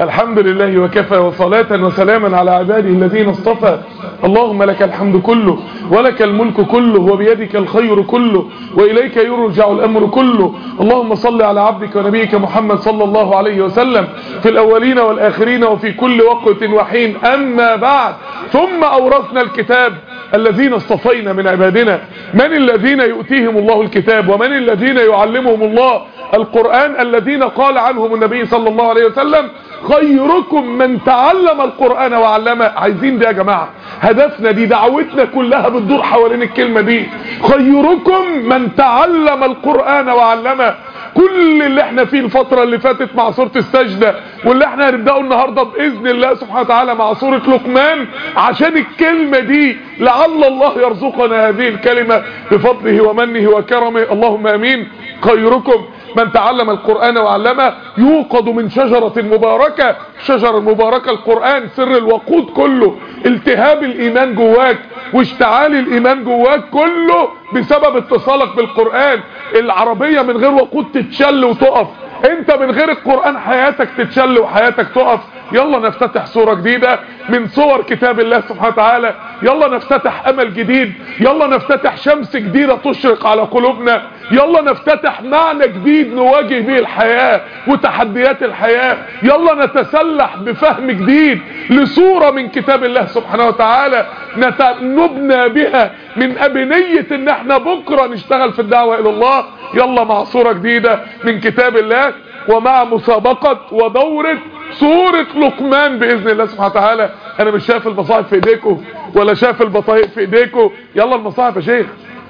الحمد لله وكفى وصلاة وسلاما على عباده الذين اصطفى. اللهم لك الحمد كله ولك الملك كله وبيدك الخير كله وإليك يرجع الأمر كله. اللهم صل على عبدك ونبيك محمد صلى الله عليه وسلم في الأولين والآخرين وفي كل وقت وحين. أما بعد، ثم أورثنا الكتاب الذين اصطفينا من عبادنا. من الذين يؤتيهم الله الكتاب ومن الذين يعلمهم الله القرآن؟ الذين قال عنهم النبي صلى الله عليه وسلم خيركم من تعلم القرآن وعلمه. عايزين ده يا جماعة، هدفنا دي، دعوتنا كلها بتدور حوالين الكلمة دي، خيركم من تعلم القرآن وعلمه. كل اللي احنا فيه الفترة اللي فاتت مع سورة السجدة واللي احنا هنبدأه النهاردة بإذن الله سبحانه وتعالى مع سورة لقمان، عشان الكلمة دي لعل الله يرزقنا هذه الكلمة بفضله ومنه وكرمه، اللهم امين. خيركم من تعلم القرآن وعلمه. يوقد من شجرة مباركة، الشجرة المباركة القرآن، سر الوقود كله، التهاب الإيمان جواك واشتعال الإيمان جواك كله بسبب اتصالك بالقرآن. العربية من غير وقود تتشل وتقف، انت من غير القرآن حياتك تتشل وحياتك تقف. يلا نفتتح سورة جديدة من صور كتاب الله سبحانه وتعالى، يلا نفتتح امل جديد، يلا نفتتح شمس جديدة تشرق على قلوبنا، يلا نفتتح معنى جديد نواجه به الحياة وتحديات الحياة، يلا نتسلح بفهم جديد لصورة من كتاب الله سبحانه وتعالى نبنى بها من أبنية ان احنا بكرة نشتغل في الدعوة الى الله. يلا مع صورة جديدة من كتاب الله ومع مسابقة ودورة سورة لقمان بإذن الله سبحانه وتعالى. انا مش شايف المصاحف في ايديكم ولا شايف البطايق في ايديكم. يلا المصاحف يا شيخ،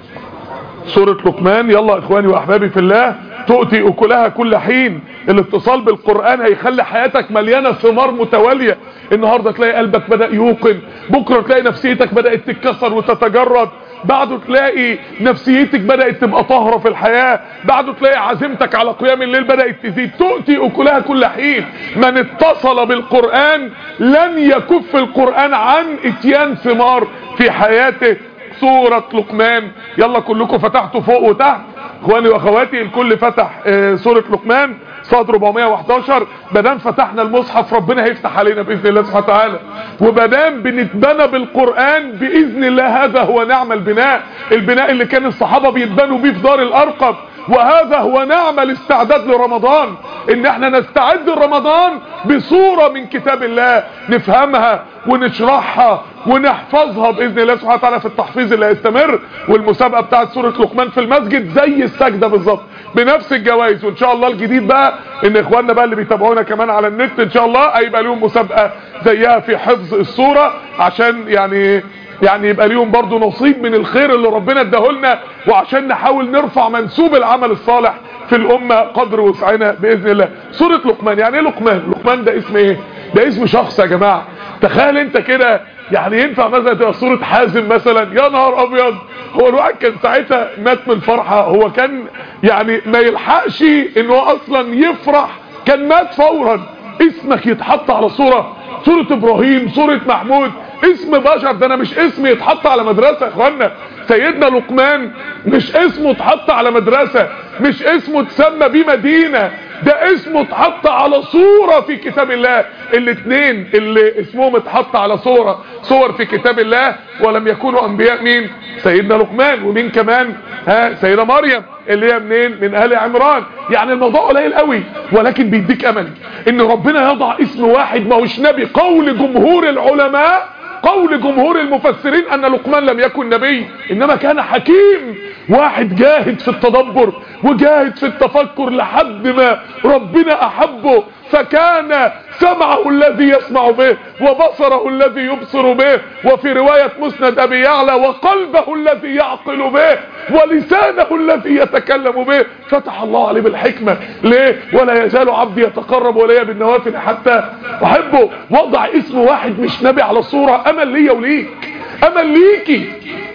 سورة لقمان. يلا اخواني واحبابي في الله، تؤتي اكلها كل حين. الاتصال بالقرآن هيخلي حياتك مليانة ثمار متوالية. النهاردة تلاقي قلبك بدأ يوقن، بكرة تلاقي نفسيتك بدأت تتكسر وتتجرد، بعده تلاقي نفسيتك بدأت تبقى طاهرة في الحياة، بعده تلاقي عزيمتك على قيام الليل بدأت تزيد. تؤتي اكلها كل حين. من اتصل بالقرآن لن يكف القرآن عن اتيان ثمار في حياته. سورة لقمان. يلا كلكم فتحتوا فوق وتحت، اخواني واخواتي الكل فتح سورة لقمان صاد 411. بدام فتحنا المصحف ربنا هيفتح علينا بإذن الله سبحانه وتعالى، وبدام بنتبنى بالقرآن بإذن الله هذا هو نعم البناء، البناء اللي كان الصحابة بيتبنوا بيه في دار الأرقم. وهذا هو نعم الاستعداد لرمضان، ان احنا نستعد لرمضان بصورة من كتاب الله نفهمها ونشرحها ونحفظها بإذن الله سبحانه وتعالى في التحفيظ اللي هيستمر. والمسابقة بتاعت سورة لقمان في المسجد زي السجدة بالظبط بنفس الجوائز. وان شاء الله الجديد بقى ان اخواننا بقى اللي بيتابعونا كمان على النت ان شاء الله هيبقى لهم مسابقة زيها في حفظ السورة، عشان يعني يبقى ليهم برضو نصيب من الخير اللي ربنا اداهولنا، وعشان نحاول نرفع منسوب العمل الصالح في الامة قدر وسعنا باذن الله. سورة لقمان، يعني ايه لقمان؟ لقمان ده اسم ايه؟ ده اسم شخص يا جماعة. تخيل انت كده، يعني ينفع مثلا تبقى سورة حازم مثلا؟ يا نهار ابيض، هو الواحد كان ساعتها مات من الفرحة، هو كان يعني ما يلحقش انه اصلا يفرح، كان مات فورا. اسمك يتحط على سورة ابراهيم، سورة محمود، اسم بشر. ده انا مش اسم يتحط على مدرسة يا اخوانا. سيدنا لقمان مش اسمه اتحط على مدرسة، مش اسمه تسمى بيه مدينة، ده اسمه اتحط على صورة في كتاب الله. الاثنين اللي اسمهم اتحط على صور في كتاب الله ولم يكونوا انبياء، مين؟ سيدنا لقمان. ومين كمان؟ سيدة مريم اللي هي منين؟ من آل عمران. يعني الموضوع قليل قوي، ولكن بيديك امل ان ربنا يضع اسم واحد ما هوش نبي. قول جمهور العلماء، قول جمهور المفسرين ان لقمان لم يكن نبي، انما كان حكيم، واحد جاهد في التدبر وجاهد في التفكر لحد ما ربنا احبه، فكان سمعه الذي يسمع به وبصره الذي يبصر به، وفي رواية مسند ابي يعلى وقلبه الذي يعقل به ولسانه الذي يتكلم به. فتح الله عليه بالحكمة. ليه؟ ولا يزال عبدي يتقرب الي بالنوافل حتى احبه. وضع اسم واحد مش نبي على صورة، امل ليا وليك، امل ليكي.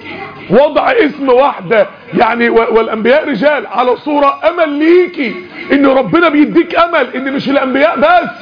وضع اسم واحدة يعني والانبياء رجال على صورة، امل ليكي ان ربنا بيديك امل ان مش الانبياء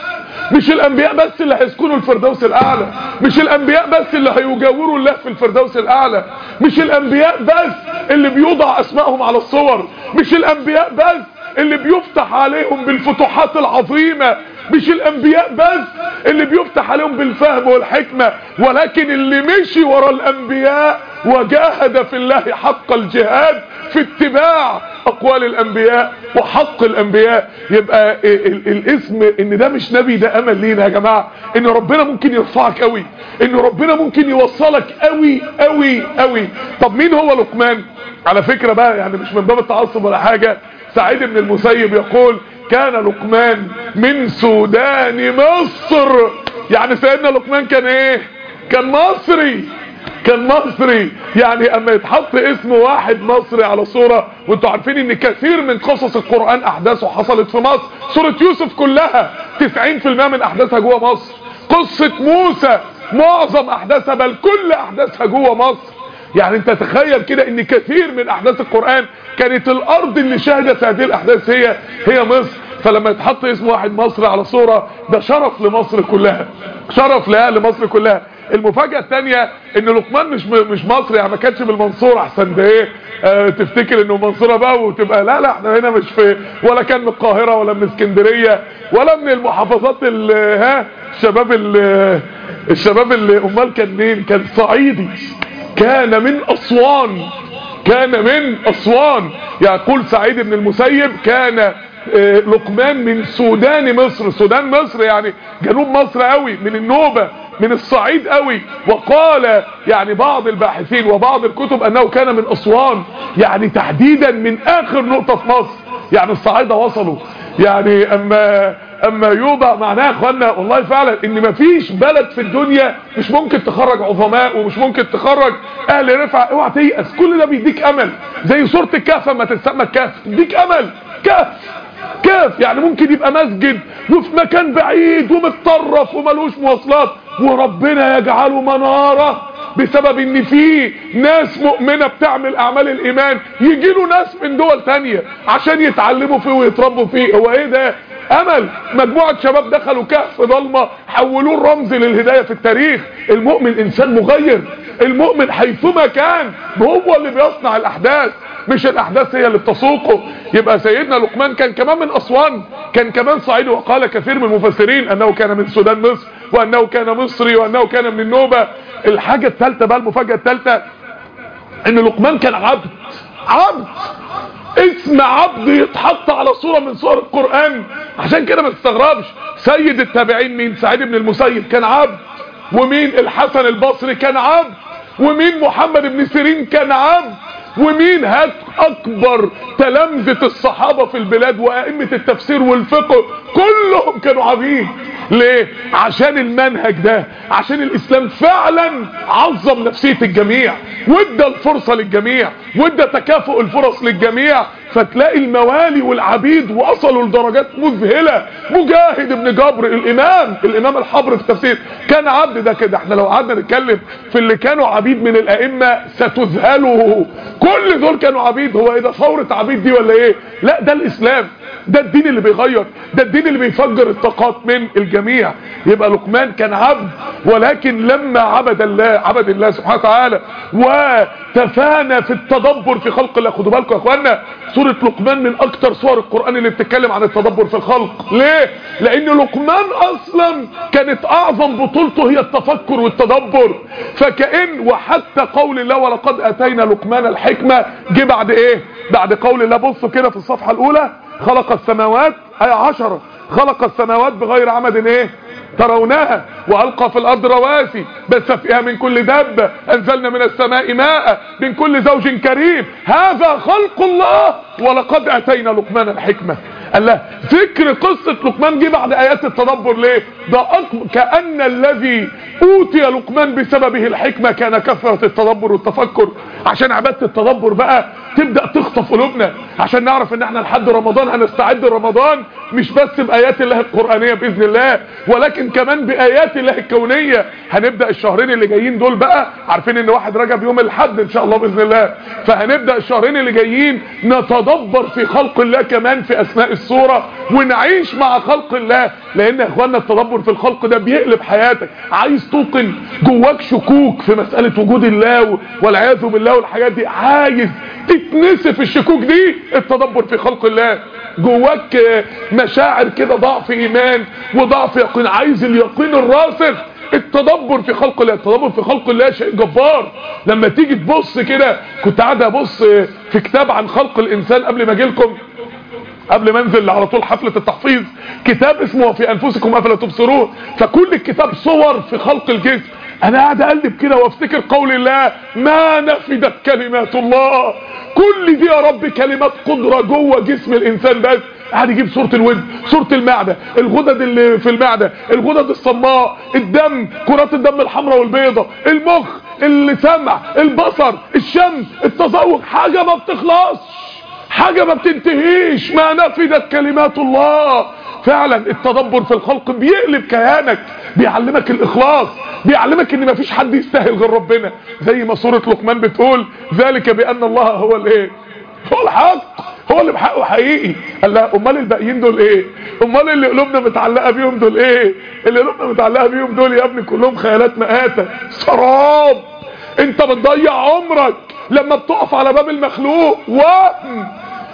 بس اللي هيسكنوا الفردوس الاعلى، مش الانبياء بس اللي هيجاوروا الله في الفردوس الاعلى، مش الانبياء بس اللي بيوضع اسمائهم على الصور، مش الانبياء بس اللي بيفتح عليهم بالفتوحات العظيمة، مش الانبياء بس اللي بيفتح عليهم بالفهم والحكمة، ولكن اللي مشي ورا الانبياء وجاهد في الله حق الجهاد في اتباع اقوال الانبياء وحق الانبياء. يبقى الاسم ان ده مش نبي ده امل لينا يا جماعة، ان ربنا ممكن يرفعك قوي، ان ربنا ممكن يوصلك قوي قوي قوي. طب مين هو لقمان؟ على فكرة بقى يعني مش من باب التعصب ولا حاجة، سعيد بن المسيب يقول كان لقمان من سودان مصر. يعني سيدنا لقمان كان ايه؟ كان مصري، كان مصري. يعني اما يتحط اسم واحد مصري على صورة، وانتوا عارفين ان كثير من قصص القرآن احداثه حصلت في مصر. سورة يوسف كلها 90% من احداثها جوه مصر. قصة موسى معظم احداثها بل كل احداثها جوه مصر. يعني انت تخيل كده ان كثير من احداث القرآن كانت الارض اللي شهدت هذه الاحداث هي مصر. فلما يتحط اسم واحد مصري على صورة ده شرف لمصر كلها، شرف لمصر كلها. المفاجأة الثانية ان لقمان مش مصري، يعني ما كانش بالمنصورة احسن ده ايه تفتكر انه منصورة بقى وتبقى لا احنا هنا مش في، ولا كان من القاهرة ولا من اسكندرية ولا من المحافظات الشباب اللي امال كان مين؟ كان صعيدي، كان من اسوان، كان من اسوان. يقول سعيد بن المسيب كان لقمان من سودان مصر. سودان مصر يعني جنوب مصر قوي، من النوبة، من الصعيد قوي. وقال يعني بعض الباحثين وبعض الكتب انه كان من اسوان، يعني تحديدا من اخر نقطة في مصر. يعني الصعايدة وصلوا. يعني اما يوضع معناها يا اخوانا والله فعلا ان مفيش بلد في الدنيا مش ممكن تخرج عظماء ومش ممكن تخرج اهل رفعة. اوعى تيأس، كل ده بيديك امل. زي سورة الكهف اما تسمى الكهف تديك امل. كهف يعني ممكن يبقى مسجد وفي مكان بعيد ومتطرف وملوش مواصلات، وربنا يجعله منارة بسبب ان فيه ناس مؤمنة بتعمل اعمال الايمان، يجي له ناس من دول تانية عشان يتعلموا فيه ويتربوا فيه. هو ايه ده؟ امل. مجموعة شباب دخلوا كهف ضلمة حولوه الرمز للهداية في التاريخ. المؤمن انسان مغير، المؤمن حيثما كان هو اللي بيصنع الاحداث، مش الاحداث هي اللي بتسوقه. يبقى سيدنا لقمان كان كمان من اسوان، كان كمان صعيدي. وقال كثير من المفسرين انه كان من سودان مصر، وانه كان مصري، وانه كان من النوبة. الحاجة الثالثة بقى، المفاجأة الثالثة، ان لقمان كان عبد. اسم عبد يتحط على صورة من صور القرآن. عشان كده ما تستغربش سيد التابعين مين؟ سعيد بن المسيب كان عبد. ومين؟ الحسن البصري كان عبد. ومين؟ محمد بن سيرين كان عبد. ومين؟ هات اكبر تلامذة الصحابة في البلاد وائمة التفسير والفقه كلهم كانوا عبيد. ليه؟ عشان المنهج ده، عشان الاسلام فعلا عظم نفسية الجميع وادى الفرصة للجميع وادى تكافؤ الفرص للجميع. فتلاقي الموالي والعبيد وصلوا لدرجات مذهلة. مجاهد بن جبر الامام الحبر في التفسير كان عبد. ده كده احنا لو قعدنا نتكلم في اللي كانوا عبيد من الائمة ستذهلوا. كل دول كانوا عبيد. هو ايه ده؟ ثورة عبيد دي ولا ايه؟ لا، ده الاسلام، ده الدين اللي بيغير، ده الدين اللي بيفجر الطاقات من الجميع. يبقى لقمان كان عبد، ولكن لما عبد الله سبحانه وتعالى وتفانى في التدبر في خلق الله. خدوا بالكم يا اخوانا، سورة لقمان من اكتر سور القرآن اللي بتتكلم عن التدبر في الخلق. ليه؟ لان لقمان اصلا كانت اعظم بطولته هي التفكر والتدبر. فكأن وحتى قول الله ولقد اتينا لقمان الحكمة جه بعد ايه؟ بعد قول الله. بصوا كده في الصفحة الاولى، خلق السماوات آية 10، خلق السماوات بغير عمد ايه ترونها والقى في الارض رواسي بث فيها من كل دابة انزلنا من السماء ماء من كل زوج كريم هذا خلق الله ولقد اتينا لقمان الحكمة. الله، ذكر قصة لقمان جه بعد ايات التدبر. ليه؟ ده كأن الذي اوتي لقمان بسببه الحكمة كان كثرة التدبر والتفكر. عشان عبادة التدبر بقى تبدأ تخطف قلوبنا، عشان نعرف ان احنا لحد رمضان هنستعد لرمضان مش بس بآيات الله القرآنية بإذن الله، ولكن كمان بآيات الله الكونية. هنبدأ الشهرين اللي جايين دول بقى، عارفين ان 1 رجب يوم الحد ان شاء الله بإذن الله، فهنبدأ الشهرين اللي جايين نتدبر في خلق الله كمان في أثناء السورة ونعيش مع خلق الله. لان يا اخوانا التدبر في الخلق ده بيقلب حياتك. عايز توقن جواك شكوك في مسألة وجود الله والعياذ بالله والحاجات دي، عايز يتنسف الشكوك دي التدبر في خلق الله. جواك مشاعر كده ضعف ايمان وضعف يقين، عايز اليقين الراسخ، التدبر في خلق الله. التدبر في خلق الله شيء جبار. لما تيجي تبص كده، كنت قاعد ابص في كتاب عن خلق الانسان قبل ما اجي لكم، قبل ما انزل على طول حفلة التحفيظ، كتاب اسمه في انفسكم افلا تبصرون، فكل الكتاب صور في خلق الجسم. انا قاعد اقلب كده وافتكر قول الله ما نفدت كلمات الله. كل دي يا رب كلمات قدرة جوه جسم الانسان، بس قاعد يجيب صورة الودن، صورة المعدة، الغدد اللي في المعدة، الغدد الصماء، الدم، كرات الدم الحمراء والبيضاء، المخ، السمع، البصر، الشم، التذوق، حاجة ما بتخلصش، حاجة ما بتنتهيش. ما نفدت كلمات الله. فعلا التدبر في الخلق بيقلب كيانك، بيعلمك الاخلاص، بيعلمك ان مفيش حد يستاهل غير ربنا، زي ما سورة لقمان بتقول ذلك بان الله هو الايه، هو الحق، هو اللي بحقه حقيقي. قال لا امال الباقيين دول ايه؟ امال اللي قلوبنا متعلقه بيهم دول ايه؟ اللي قلوبنا متعلقه بيهم دول يا ابني كلهم خيالات مآتة، سراب. انت بتضيع عمرك لما بتقف على باب المخلوق. وهم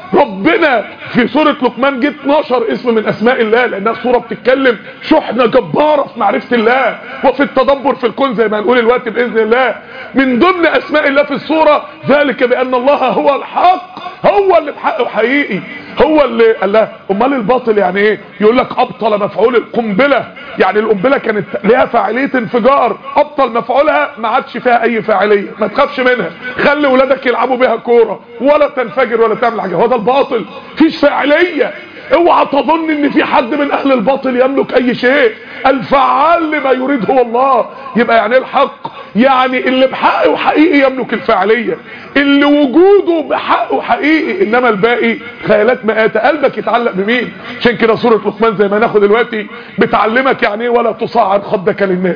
ربنا في سورة لقمان جه 12 اسم من اسماء الله، لانها سورة بتتكلم شحنة جبارة في معرفة الله وفي التدبر في الكون، زي ما هنقول الوقت باذن الله. من ضمن اسماء الله في السورة ذلك بان الله هو الحق، هو اللي بحقه حقيقي، هو اللي قال له امال الباطل يعني ايه؟ يقول لك ابطل مفعول القنبله، يعني القنبله كانت ليها فاعليه انفجار، ابطل مفعولها ما عادش فيها اي فاعليه، ما تخافش منها، خلي ولادك يلعبوا بيها كوره ولا تنفجر ولا تعمل حاجه. هو ده الباطل، مفيش فاعليه. اوعى تظن ان في حد من اهل الباطل يملك اي شيء، الفعال لما يريد هو الله. يبقى يعني الحق يعني اللي بحقه حقيقي يملك الفاعليه، اللي وجوده بحقه حقيقي، انما الباقي خيالات مآتة. قلبك يتعلق بمين؟ عشان كده سورة لقمان زي ما ناخد دلوقتي بتعلمك يعني ايه ولا تصعر خدك للناس،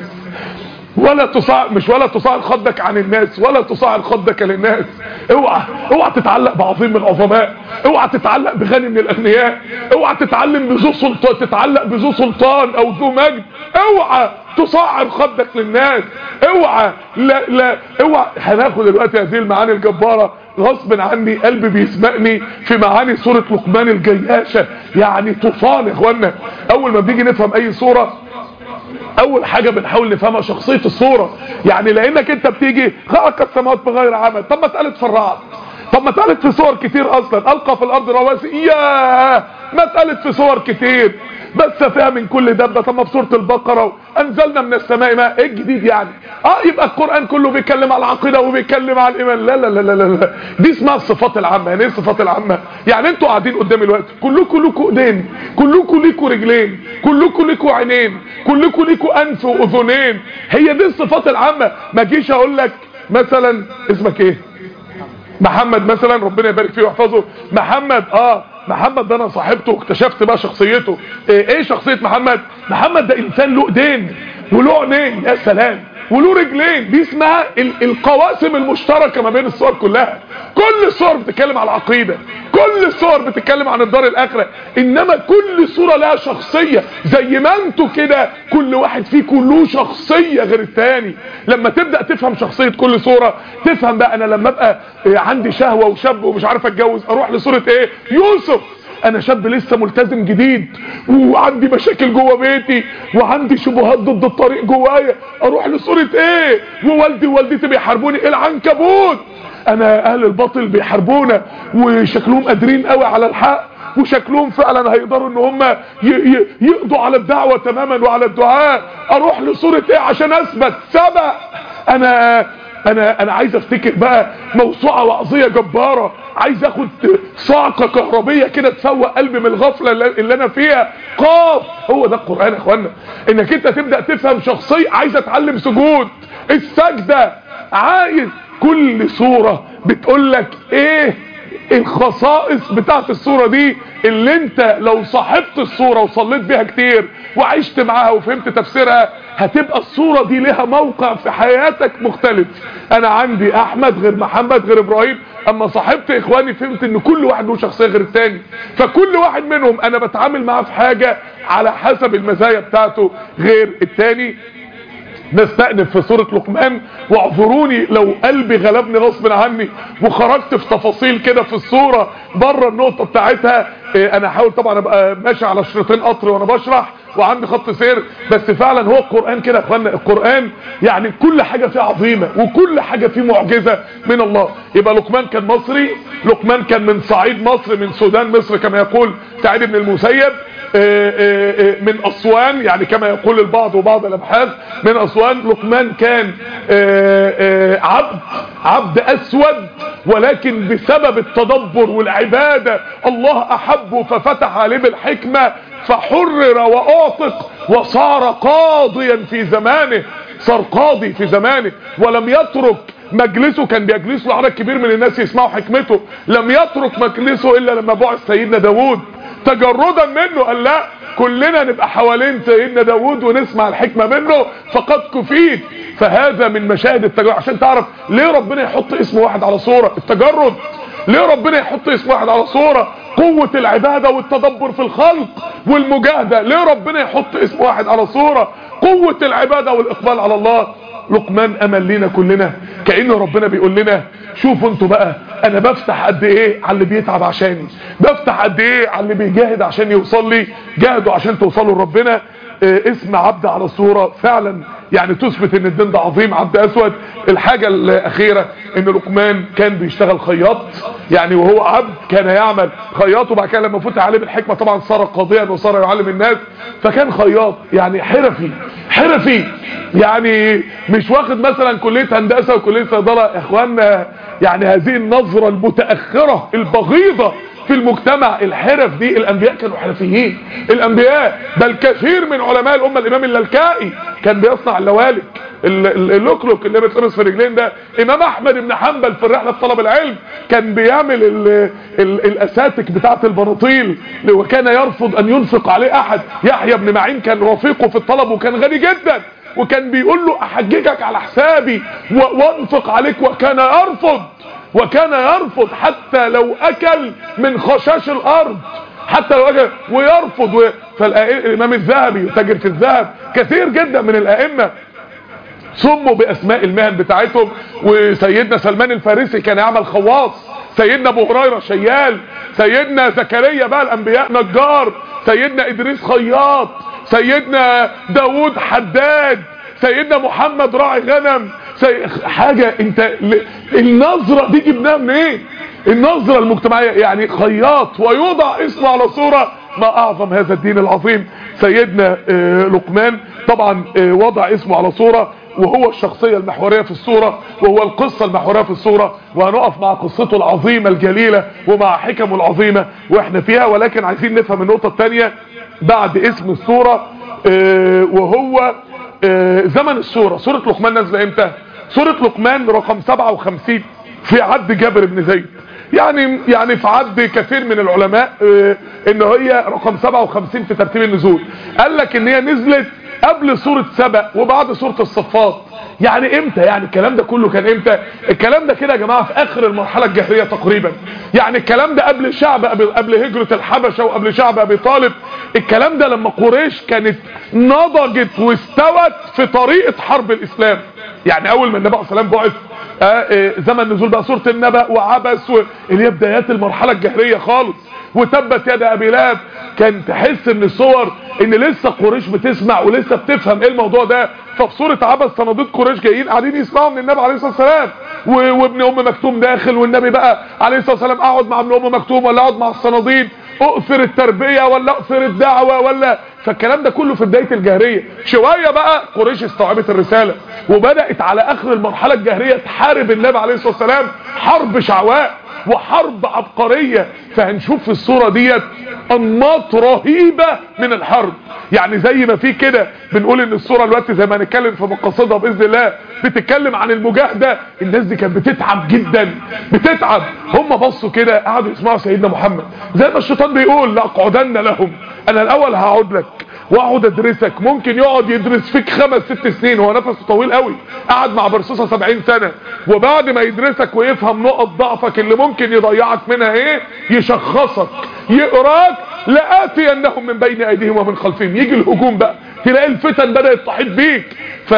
ولا تصعر، مش ولا تصعر خدك عن الناس، ولا تصعر خدك للناس. اوعى تتعلق بعظيم من العظماء، اوعى تتعلق بغني من الاغنياء، اوعى تتعلم بذو سلطان، تتعلق بذو سلطان او ذو مجد. اوعى تصعر خدك للناس، اوعى لا اوعى. هناخد دلوقتي هذه المعاني الجبارة. غصب عني قلبي بيسبقني في معاني سورة لقمان الجياشة، يعني طوفان يا اخوانا. اول ما بنيجي نفهم اي سورة، اول حاجة بنحاول نفهمها شخصية الصورة. يعني لانك انت بتيجي خلق السماوات بغير عمل، طب ما اتقالت في الرعد، طب ما اتقالت في صور كتير اصلا، القى في الارض رواسي، ما اتقالت في صور كتير، بس فيها من كل دبه. طب ما في سوره البقره انزلنا من السماء ماء، ايه الجديد يعني؟ يبقى القران كله بيتكلم على العقيده وبيتكلم على الايمان. لا لا لا لا لا، دي اسمها الصفات العامه. يعني ايه الصفات العامه؟ يعني انتوا قاعدين قدامي دلوقتي كلكم لكم ايدين، كلكم لكم رجلين، كلكم لكم عينين، كلكم لكم انف واذنين. هي دي الصفات العامه. ما اجيش اقول لك مثلا اسمك ايه؟ محمد مثلا، ربنا يبارك فيه ويحفظه. محمد محمد ده انا صاحبته واكتشفت بقى شخصيته. ايه شخصية محمد؟ محمد ده انسان له ايدين وله عينين، يا سلام، وله رجلين. دي اسمها القواسم المشتركة ما بين الصور كلها. كل الصور بتتكلم على العقيدة، كل الصور بتتكلم عن الدار الاخرة، انما كل صورة لها شخصية. زي ما انتوا كده كل واحد فيكم له شخصية غير التاني. لما تبدأ تفهم شخصية كل صورة تفهم بقى انا لما ابقى عندي شهوة وشاب ومش عارف اتجوز اروح لصورة ايه؟ يوسف. انا شاب لسه ملتزم جديد وعندي مشاكل جوه بيتي وعندي شبهات ضد الطريق جوايا، اروح لصورة ايه؟ ووالدي ووالدتي بيحاربوني، العنكبوت. انا اهل الباطل بيحاربونا وشكلهم قادرين قوي على الحق، وشكلهم فعلا هيقدروا ان هم يقضوا على الدعوة تماما وعلى الدعاء. اروح لصورة ايه عشان اثبت؟ سبق. انا عايز افتكر بقى موسوعة وعظية جبارة، عايز اخد صاعقة كهربية كده تفوق قلبي من الغفلة اللي انا فيها. قاف. هو ده القرآن يا اخوانا، انك انت تبدأ تفهم شخصية. عايز اتعلم سجود، السجدة. عايز كل صورة بتقول لك ايه الخصائص بتاعت الصورة دي، اللي انت لو صاحبت الصورة وصليت بيها كتير وعشت معاها وفهمت تفسيرها هتبقى الصورة دي لها موقع في حياتك مختلف. انا عندي احمد غير محمد غير ابراهيم، اما صاحبت اخواني فهمت ان كل واحد له شخصية غير التاني، فكل واحد منهم انا بتعامل معاه في حاجة على حسب المزايا بتاعته غير التاني. نستأنف في سورة لقمان. واعذروني لو قلبي غلبني غصب عني وخرجت في تفاصيل كده في السورة بره النقطة بتاعتها. انا هحاول طبعا ابقى ماشي على شريطين قطر وانا بشرح وعندي خط سير، بس فعلا هو القرآن كده يا اخوانا. القرآن يعني كل حاجة فيه عظيمة وكل حاجة فيه معجزة من الله. يبقى لقمان كان مصري، لقمان كان من صعيد مصر، من سودان مصر كما يقول سعيد بن المسيب، من أسوان يعني كما يقول البعض وبعض الابحاث من أسوان. لقمان كان عبد أسود، ولكن بسبب التدبر والعبادة الله أحبه ففتح عليه بالحكمة فحرر وأعتق وصار قاضيا في زمانه، صار قاضي في زمانه. ولم يترك مجلسه، كان بيجلس له عدد كبير من الناس يسمعوا حكمته، لم يترك مجلسه إلا لما بعث سيدنا داود تجردا منه. قال لا، كلنا نبقى حوالين سيدنا داود ونسمع الحكمة منه فقد كفيت. فهذا من مشاهد التجرد. عشان تعرف ليه ربنا يحط اسم واحد على صورة التجرد، ليه ربنا يحط اسم واحد على صورة قوة العبادة والتدبر في الخلق والمجاهدة، ليه ربنا يحط اسم واحد على صورة قوة العبادة والإقبال على الله. لقمان أمل لنا كلنا، كأنه ربنا بيقول لنا شوفوا انتوا بقى، انا بفتح قد ايه على اللي بيتعب عشاني، بفتح قد ايه على اللي بيجاهد عشان يوصل لي، جاهدوا عشان توصلوا لربنا. اسم عبد على صورة فعلا يعني تثبت ان الدين ده عظيم، عبد اسود. الحاجة الاخيرة ان لقمان كان بيشتغل خياط، يعني وهو عبد كان يعمل خياط، وبعد كده لما فتح عليه بالحكمة طبعا صار قاضيا وصار يعلم الناس، فكان خياط يعني حرفي يعني مش واخد مثلا كلية هندسة وكلية صيدلة. يا اخوانا يعني هذه النظرة المتأخرة البغيضة في المجتمع. الحرف دي الانبياء كانوا حرفيين، الانبياء بل كثير من علماء الامه. الامام اللالكائي كان بيصنع اللوالك، اللوكلوك اللي بيتلبس في رجلين ده. امام احمد بن حنبل في الرحله في طلب العلم كان بيعمل الاساتك بتاعه البناطيل، وكان يرفض ان ينفق عليه احد. يحيى بن معين كان رفيقه في الطلب وكان غني جدا، وكان بيقول له احججك على حسابي وانفق عليك، وكان يرفض حتى لو اكل من خشاش الارض، حتى لو اكل ويرفض. فالامام الذهبي تاجر في الذهب، كثير جدا من الائمه سموا باسماء المهن بتاعتهم. وسيدنا سلمان الفارسي كان يعمل خواص، سيدنا ابو هريره شيال، سيدنا زكريا بقى الانبياء نجار، سيدنا ادريس خياط، سيدنا داود حداد، سيدنا محمد راعي غنم. حاجة انت النظرة دي جبناها منين؟ النظرة المجتمعية يعني خياط ويوضع اسمه على صورة. ما اعظم هذا الدين العظيم. سيدنا لقمان طبعا وضع اسمه على صورة، وهو الشخصية المحورية في الصورة، وهو القصة المحورية في الصورة، وهنقف مع قصته العظيمة الجليلة ومع حكمه العظيمة واحنا فيها. ولكن عايزين نفهم النقطة الثانية بعد اسم الصورة، وهو زمن السورة. سورة لقمان نازله امتى؟ سورة لقمان رقم 57 في عد جابر بن زيد، يعني في عد كثير من العلماء ان هي رقم 57 في ترتيب النزول. قال لك ان هي نزلت قبل سورة سبأ وبعد سورة الصفات. يعني امتى؟ يعني الكلام ده كله كان امتى؟ الكلام ده كده يا جماعة في اخر المرحلة الجاهلية تقريبا. يعني الكلام ده قبل شعب قبل هجرة الحبشة وقبل شعب ابي طالب. الكلام ده لما قريش كانت نضجت واستوت في طريقة حرب الاسلام. يعني اول ما النبي عليه الصلاة والسلام بعث زمن نزول بقى سورة النبأ وعبس اللي هي بدايات المرحلة الجاهلية خالص، وتبت يد ابي لهب. كان تحس من الصور ان لسه قريش بتسمع ولسه بتفهم ايه الموضوع ده. ففي سورة عبس صناديد قريش جايين قاعدين يسمعوا من النبي عليه الصلاة والسلام، وابن ام مكتوم داخل، والنبي بقى عليه الصلاة والسلام اقعد مع ابن ام مكتوم ولا اقعد مع الصناديد، اؤثر التربية ولا اؤثر الدعوة ولا. فالكلام ده كله في بداية الجاهلية. شوية بقى قريش استوعبت الرسالة وبدأت على اخر المرحلة الجاهلية تحارب النبي عليه الصلاة والسلام حرب شعواء وحرب عبقرية. فهنشوف في الصورة ديت انماط رهيبة من الحرب. يعني زي ما في كده بنقول ان الصورة دلوقتي زي ما هنتكلم في مقاصدها باذن الله بتتكلم عن المجاهدة. الناس دي كانت بتتعب جدا، بتتعب. هم بصوا كده قعدوا يسمعوا سيدنا محمد زي ما الشيطان بيقول لاقعدن لهم، انا الاول هقعد لك واقعد ادرسك، ممكن يقعد يدرس فيك 5-6 سنين، هو نفسه طويل قوي، قعد مع برصوصة 70 سنة، وبعد ما يدرسك ويفهم نقط ضعفك اللي ممكن يضيعك منها ايه، يشخصك، يقراك، لآتينهم من بين ايديهم ومن خلفهم. يجي الهجوم بقى، تلاقي الفتن بدأت تحيط بيك،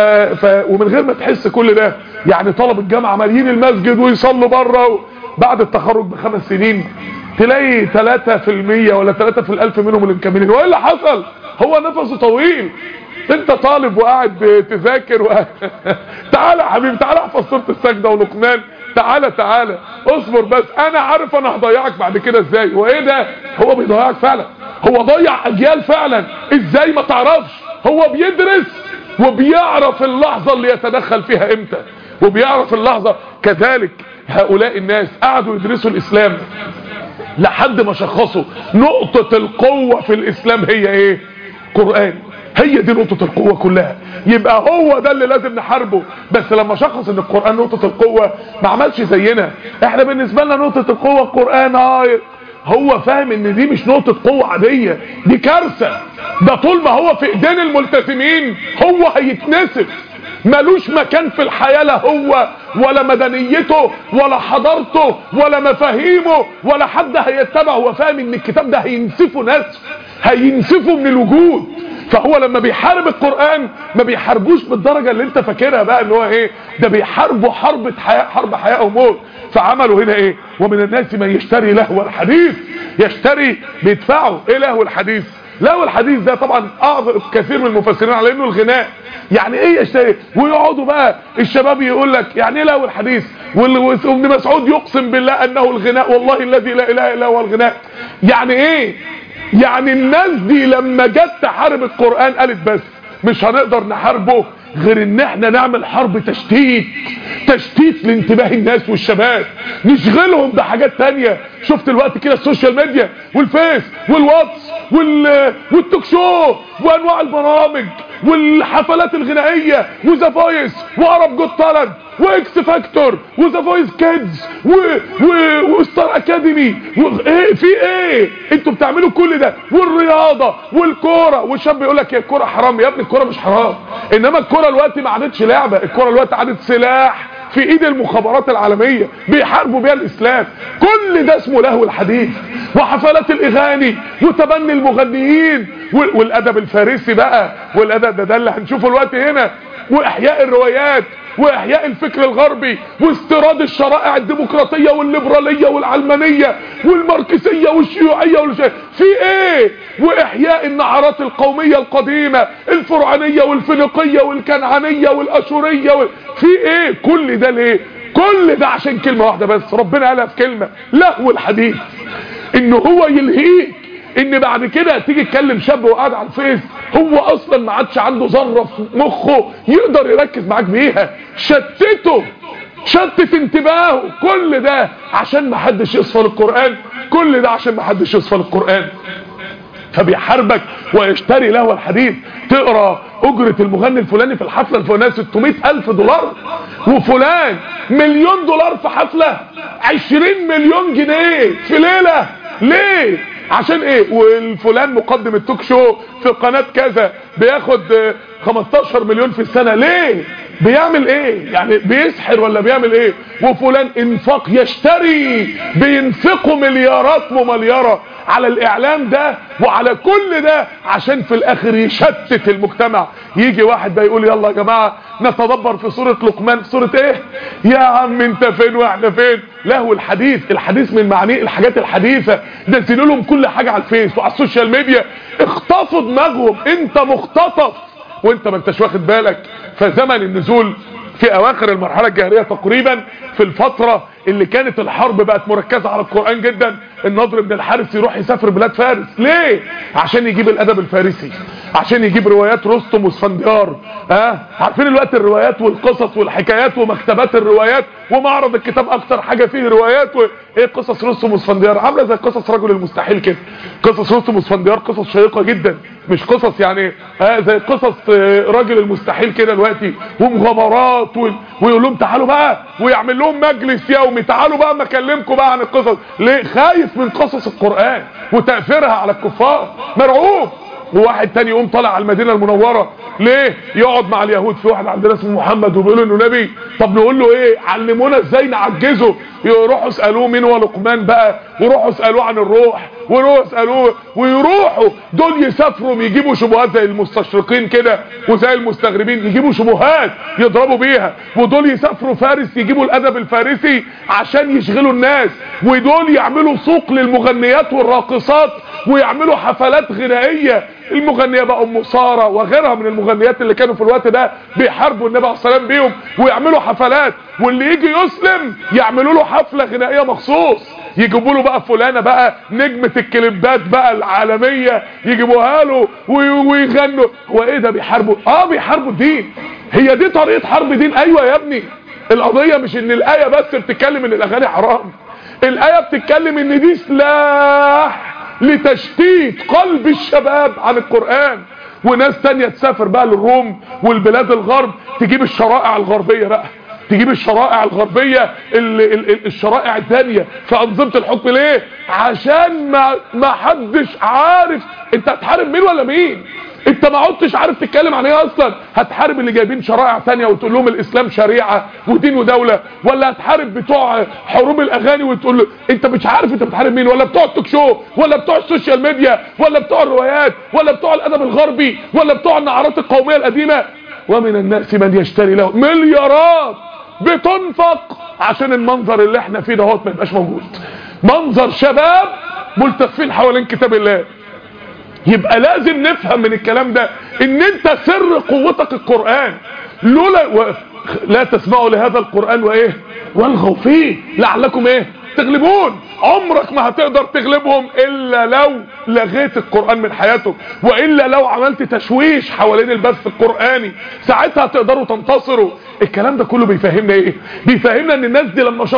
ومن غير ما تحس كل ده. يعني طلب الجامعة مالين المسجد ويصلوا بره، بعد التخرج ب5 سنين تلاقي 3% ولا 3 في الألف منهم اللي مكملين. وايه اللي حصل؟ هو نفسه طويل. انت طالب وقاعد بتذاكر تعالى يا حبيبي، تعالى احفظ سورة السجدة ولقمان، تعالى اصبر بس، انا عارف انا هضيعك بعد كده ازاي. وايه ده؟ هو بيضيعك فعلا، هو ضيع اجيال فعلا. ازاي؟ ما تعرفش. هو بيدرس وبيعرف اللحظة اللي يتدخل فيها امتى، وبيعرف اللحظة. كذلك هؤلاء الناس قعدوا يدرسوا الاسلام لحد ما شخصوا نقطة القوة في الاسلام هي ايه؟ قرآن. هي دي نقطة القوة كلها، يبقى هو ده اللي لازم نحاربه. بس لما شخص ان القرآن نقطة القوة ما عملش زينا. احنا بالنسبة لنا نقطة القوة القرآن. هو فاهم ان دي مش نقطة قوة عادية، دي كارثة. ده طول ما هو في ايدين الملتزمين هو هيتنسف، ملوش مكان في الحياة، لا هو ولا مدنيته ولا حضارته ولا مفاهيمه ولا حد هيتبعه. هو فاهم ان الكتاب ده هينسفه نسف، هينسفه من الوجود. فهو لما بيحارب القرآن ما بيحاربوش بالدرجة اللي انت فاكرها بقى ان هو ايه، ده بيحاربوا حرب حياة او موت. فعملوا هنا ايه؟ ومن الناس من يشتري لهو الحديث، يشتري بيدفعوا. ايه لهو الحديث؟ لهو الحديث ده طبعا اعظم كثير من المفسرين على انه الغناء. يعني ايه يشتري؟ ويقعدوا بقى الشباب يقول لك يعني ايه لهو الحديث، وابن مسعود يقسم بالله انه الغناء، والله الذي لا اله الا هو الغناء. يعني ايه؟ يعني الناس دي لما جت تحارب القرآن قالت بس مش هنقدر نحاربه غير ان احنا نعمل حرب تشتيت لانتباه الناس والشباب، نشغلهم بحاجات تانية. شفت الوقت كده السوشيال ميديا والفيس والواتس والتوك شو وانواع البرامج والحفلات الغنائية وذا فويس وعرب جوت تالنت واكس فاكتور وذا فويس كيدز وستار اكاديمي. ايه في ايه؟ انتوا بتعملوا كل ده، والرياضة والكورة، والشاب يقول لك يا الكورة حرام. يا ابني الكورة مش حرام، انما الكورة الوقت ما عادتش لعبة، الكورة الوقت عادت سلاح في ايد المخابرات العالمية بيحاربوا بيها الاسلام. كل ده اسمه لهو الحديث. وحفلات الاغاني وتبني المغنيين والادب الفارسي بقى، والادب ده اللي هنشوفه الوقت هنا، واحياء الروايات واحياء الفكر الغربي واستيراد الشرائع الديمقراطية والليبرالية والعلمانية والماركسية والشيوعية في ايه؟ واحياء النعرات القومية القديمة الفرعونية والفينيقية والكنعانية والاشورية في ايه؟ كل ده ليه؟ كل ده عشان كلمة واحدة بس ربنا قالها في كلمة، لهو الحديث. ان هو يلهيك ان بعد كده تيجي تكلم شاب وقاعد على الفيس هو اصلا ما عادش عنده ذره في مخه يقدر يركز معاك بيها، شتت انتباهه. كل ده عشان ما حدش يصفى القرآن، كل ده عشان ما حدش يصفى القرآن. فبيحاربك ويشتري لهو الحديث. تقرا اجرة المغني الفلاني في الحفلة الفلانية $600,000 وفلان $1,000,000 في حفلة، 20 مليون جنيه في ليلة. ليه؟ عشان ايه؟ والفلان مقدم التوك شو في قناة كذا بياخد 15 مليون في السنة. ليه؟ بيعمل ايه؟ يعني بيسحر ولا بيعمل ايه؟ وفلان انفاق يشتري، بينفقوا مليارات ممليرة على الاعلام ده وعلى كل ده عشان في الاخر يشتت المجتمع. يجي واحد ده يقول يلا يا جماعة نتدبر في سورة لقمان. في سورة ايه يا عم؟ انت فين واحنا فين؟ لهو الحديث. الحديث من معانيه الحاجات الحديثة. نزلوا لهم كل حاجة على الفيس وعلى السوشيال ميديا، اخطفوا دماغهم. انت مختطف وانت ما انتش واخد بالك. فزمن النزول في اواخر المرحلة الجاهلية تقريبا، في الفترة اللي كانت الحرب بقت مركزة على القرآن جدا، النضر بن الحارث يروح يسافر بلاد فارس. ليه؟ عشان يجيب الادب الفارسي، عشان يجيب روايات رستم واسفنديار. عارفين الوقت الروايات والقصص والحكايات ومكتبات الروايات ومعرض الكتاب اكتر حاجة فيه روايات ايه قصص رستم واسفنديار؟ عاملة زي قصص رجل المستحيل كده. قصص رستم واسفنديار قصص شيقة جدا، مش قصص يعني زي قصص راجل المستحيل كده دلوقتي، ومغامرات ويقول لهم تعالوا بقى ويعمل لهم مجلس يومي، تعالوا بقى ما اكلمكم بقى عن القصص. ليه؟ خايف من قصص القرآن وتأثيرها على الكفار، مرعوب. وواحد تاني يقوم طالع على المدينة المنورة ليه؟ يقعد مع اليهود. في واحد عندنا اسمه محمد وبيقولوا انه نبي، طب نقول له ايه؟ علمونا ازاي نعجزه. يروحوا اسألوه مين هو لقمان بقى، ويروحوا اسألوه عن الروح، ويروحوا اسألوه، ويروحوا دول يسافروا يجيبوا شبهات زي المستشرقين كده وزي المستغربين، يجيبوا شبهات يضربوا بيها، ودول يسافروا فارس يجيبوا الادب الفارسي عشان يشغلوا الناس، ودول يعملوا سوق للمغنيات والراقصات ويعملوا حفلات غنائيه. المغنيه بقى ام ساره وغيرها من المغنيات اللي كانوا في الوقت ده بيحاربوا النبي عليه الصلاه والسلام بيهم، ويعملوا حفلات، واللي يجي يسلم يعملوا له حفله غنائيه مخصوص، يجيبوا له بقى فلانه بقى نجمه الكليبات بقى العالميه يجيبوها له ويغنوا. هو ايه ده؟ بيحاربوا؟ بيحاربوا الدين. هي دي طريقه حرب دين؟ ايوه يا ابني. القضيه مش ان الايه بس بتتكلم ان الاغاني حرام، الايه بتتكلم ان دي سلاح لتشتيت قلب الشباب عن القرآن. وناس تانية تسافر بقى للروم والبلاد الغرب تجيب الشرائع الغربية بقى، تجيب الشرائع الغربية الشرائع الثانية في أنظمة الحكم. ليه؟ عشان ما حدش عارف انت هتحارب مين ولا مين. انت ما عدتش عارف تتكلم عن ايه اصلا. هتحارب اللي جايبين شرائع تانية وتقول لهم الاسلام شريعة ودين ودولة، ولا هتحارب بتوع حروب الاغاني وتقول له انت مش عارف انت بتحارب مين، ولا بتوع التوك شو، ولا بتوع السوشيال ميديا، ولا بتوع الروايات، ولا بتوع الادب الغربي، ولا بتوع النعرات القومية القديمة. ومن الناس من يشتري له مليارات بتنفق عشان المنظر اللي احنا فيه دهوت ما يبقاش موجود، منظر شباب ملتفين حوالين كتاب الله. يبقى لازم نفهم من الكلام ده ان انت سر قوتك القرآن. لولا لا تسمعوا لهذا القرآن وايه والغوا فيه لعلكم ايه تغلبون. عمرك ما هتقدر تغلبهم الا لو لغيت القرآن من حياتك، والا لو عملت تشويش حوالين البث القرآني، ساعتها هتقدروا تنتصروا. الكلام ده كله بيفهمنا ايه؟ بيفهمنا ان الناس دي لما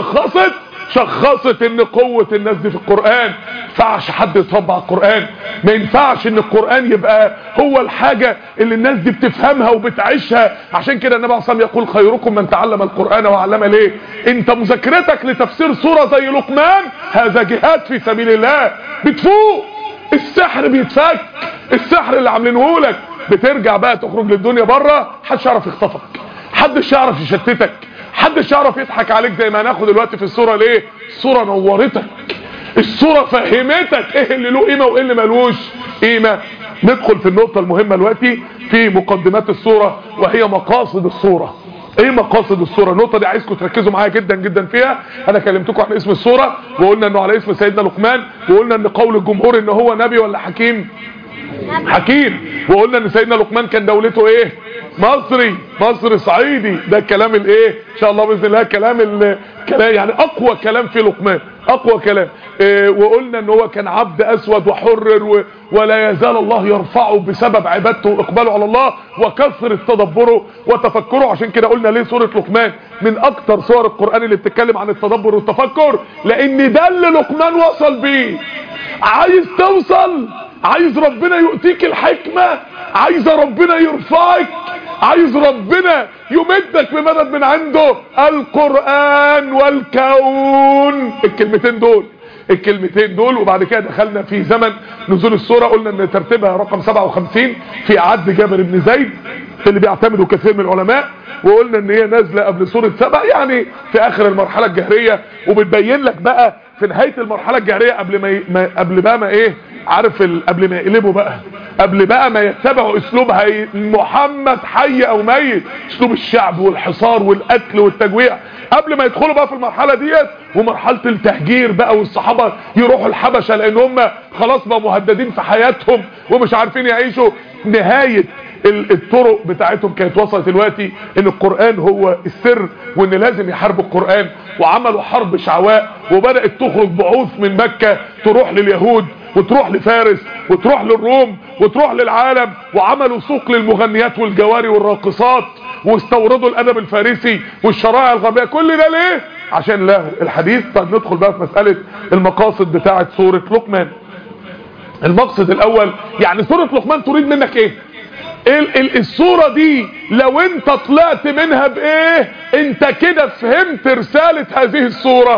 شخصت ان قوة الناس دي في القرآن. ما ينفعش حد يتربى على القرآن، ما ينفعش ان القرآن يبقى هو الحاجة اللي الناس دي بتفهمها وبتعيشها. عشان كده النبي عليه الصلاة والسلام يقول خيركم من تعلم القرآن وعلمه. ليه؟ انت مذاكرتك لتفسير سورة زي لقمان هذا جهاد في سبيل الله. بتفوق، السحر بيتفك، السحر اللي عاملينه لك بترجع بقى تخرج للدنيا بره، محدش يعرف يخطفك، محدش يعرف يشتتك، محدش يعرف يضحك عليك زي ما هناخد دلوقتي في الصورة. ليه؟ الصورة نورتك، الصورة فهمتك ايه اللي له قيمة وايه اللي ملوش قيمة. ندخل في النقطة المهمة دلوقتي في مقدمات الصورة، وهي مقاصد الصورة. ايه مقاصد الصورة؟ النقطة دي عايزكم تركزوا معايا جدا جدا فيها. انا كلمتكم عن اسم الصورة وقلنا انه على اسم سيدنا لقمان، وقلنا ان قول الجمهور ان هو نبي ولا حكيم؟ حكيم. وقلنا ان سيدنا لقمان كان دولته ايه؟ مصري صعيدي. ده الكلام الايه ان شاء الله باذن الله، كلام يعني اقوى كلام في لقمان، اقوى كلام. وقلنا ان هو كان عبد اسود وحرر ولا يزال الله يرفعه بسبب عبادته واقباله على الله وكثرة تدبره وتفكره. عشان كده قلنا ليه سورة لقمان من اكتر سور القرآن اللي بتتكلم عن التدبر والتفكر، لان ده اللي لقمان وصل بيه. عايز توصل، عايز ربنا يؤتيك الحكمة، عايز ربنا يرفعك، عايز ربنا يمدك بمدد من عنده، القرآن والكون. الكلمتين دول. وبعد كده دخلنا في زمن نزول السورة. قلنا ان ترتيبها رقم 57 في عد جابر بن زيد اللي بيعتمدوا كثير من العلماء. وقلنا ان هي نازله قبل سورة سبأ، يعني في اخر المرحلة الجهرية، وبتبين لك بقى في نهاية المرحلة الجهرية قبل بقى ما ايه عارف قبل ما يقلبوا بقى، قبل بقى ما يتبعوا اسلوب محمد حي او ميت، اسلوب الشعب والحصار والقتل والتجويع، قبل ما يدخلوا بقى في المرحلة ديت ومرحلة التهجير بقى، والصحابة يروحوا الحبشة لان هم خلاص بقى مهددين في حياتهم ومش عارفين يعيشوا. نهاية الطرق بتاعتهم كانت وصلت دلوقتي ان القرآن هو السر، وان لازم يحاربوا القرآن. وعملوا حرب شعواء، وبدأت تخرج بعوث من مكة تروح لليهود وتروح لفارس وتروح للروم وتروح للعالم، وعملوا سوق للمغنيات والجواري والراقصات، واستوردوا الادب الفارسي والشرائع الغربية. كل ده ليه؟ عشان له الحديث. طيب ندخل بقى في مسألة المقاصد بتاعت سورة لقمان. المقصد الاول، يعني سورة لقمان تريد منك ايه؟ الصورة دي لو انت طلعت منها بايه انت كده فهمت رسالة هذه الصورة.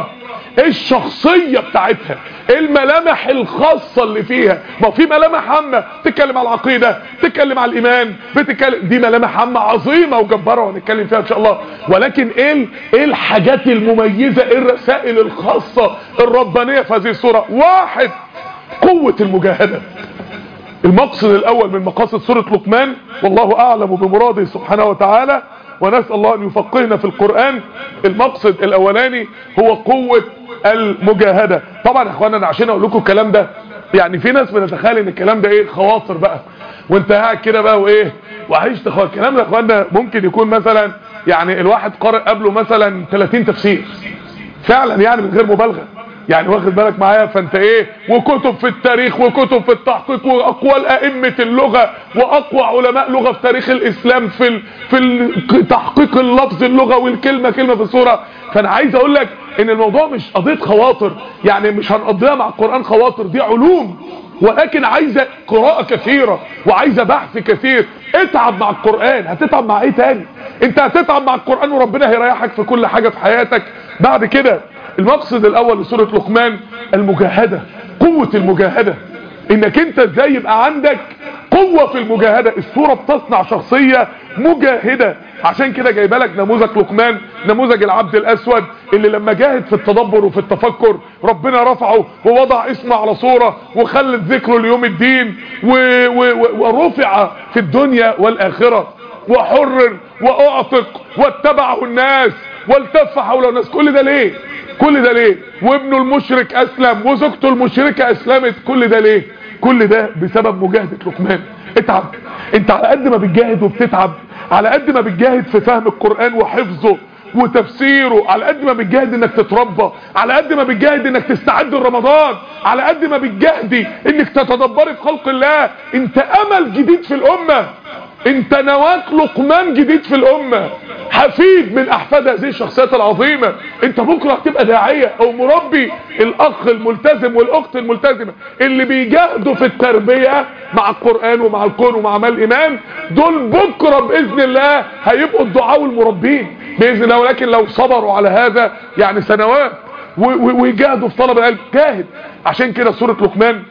ايه الشخصية بتاعتها، ايه الملامح الخاصة اللي فيها. ما في ملامح عامة تتكلم على العقيدة، تتكلم على الايمان، دي ملامح عامة عظيمة وجبارة وهنتكلم فيها ان شاء الله. ولكن ايه الحاجات المميزة، ايه الرسائل الخاصة الربانية في هذه السورة؟ واحد، قوة المجاهدة. المقصد الاول من مقاصد سورة لقمان، والله اعلم بمراده سبحانه وتعالى، ونسأل الله ان يفقهنا في القرآن. المقصد الاولاني هو قوة المجاهدة. طبعا يا اخوانا انا عشان اقول لكم الكلام ده، يعني في ناس بتتخيل ان الكلام ده ايه، خواطر بقى وانت قاعد كده بقى وايه وعايش تخيل. الكلام ده يا اخوانا ممكن يكون مثلا يعني الواحد قارئ قبله مثلا 30 تفسير فعلا، يعني من غير مبالغة، يعني واخد بالك معايا. فانت ايه، وكتب في التاريخ وكتب في التحقيق واقوال ائمه اللغه واقوى علماء لغه في تاريخ الاسلام في تحقيق اللفظ اللغه والكلمه كلمه في السوره. فانا عايز اقول لك ان الموضوع مش قضيه خواطر، يعني مش هنقضيها مع القران خواطر، دي علوم ولكن عايزه قراءه كثيره وعايزه بحث كثير. اتعب مع القران، هتتعب مع ايه تاني؟ انت هتتعب مع القران وربنا هيريحك في كل حاجه في حياتك بعد كده. المقصد الاول لسورة لقمان المجاهدة، قوة المجاهدة، انك انت ازاي يبقى عندك قوة في المجاهدة. السورة بتصنع شخصية مجاهدة، عشان كده جايبه لك نموذج لقمان، نموذج العبد الاسود اللي لما جاهد في التدبر وفي التفكر ربنا رفعه ووضع اسمه على صورة وخلت ذكره ليوم الدين ورفع في الدنيا والاخرة وحرر واعتق واتبعه الناس والتف حول الناس. كل ده ليه؟ كل ده ليه؟ وابنه المشرك اسلم وزوجته المشركة اسلمت. كل ده ليه؟ كل ده بسبب مجاهدة لقمان. اتعب انت، على قد ما بتجاهد وبتتعب، على قد ما بتجاهد في فهم القرآن وحفظه وتفسيره، على قد ما بتجاهد انك تتربى، على قد ما بتجاهد انك تستعد لرمضان، على قد ما بتجاهدي انك تتدبري في خلق الله. انت امل جديد في الامة، انت نواة لقمان جديد في الامة، حفيد من احفاد هذه الشخصيات العظيمة. انت بكرة هتبقى داعية او مربي. الاخ الملتزم والاخت الملتزمة اللي بيجاهدوا في التربية مع القرآن ومع الكون ومع عمل الايمان، دول بكرة باذن الله هيبقوا الدعاء والمربين باذن الله. ولكن لو صبروا على هذا يعني سنوات ويجاهدوا في طلب العلم، جاهد. عشان كده سورة لقمان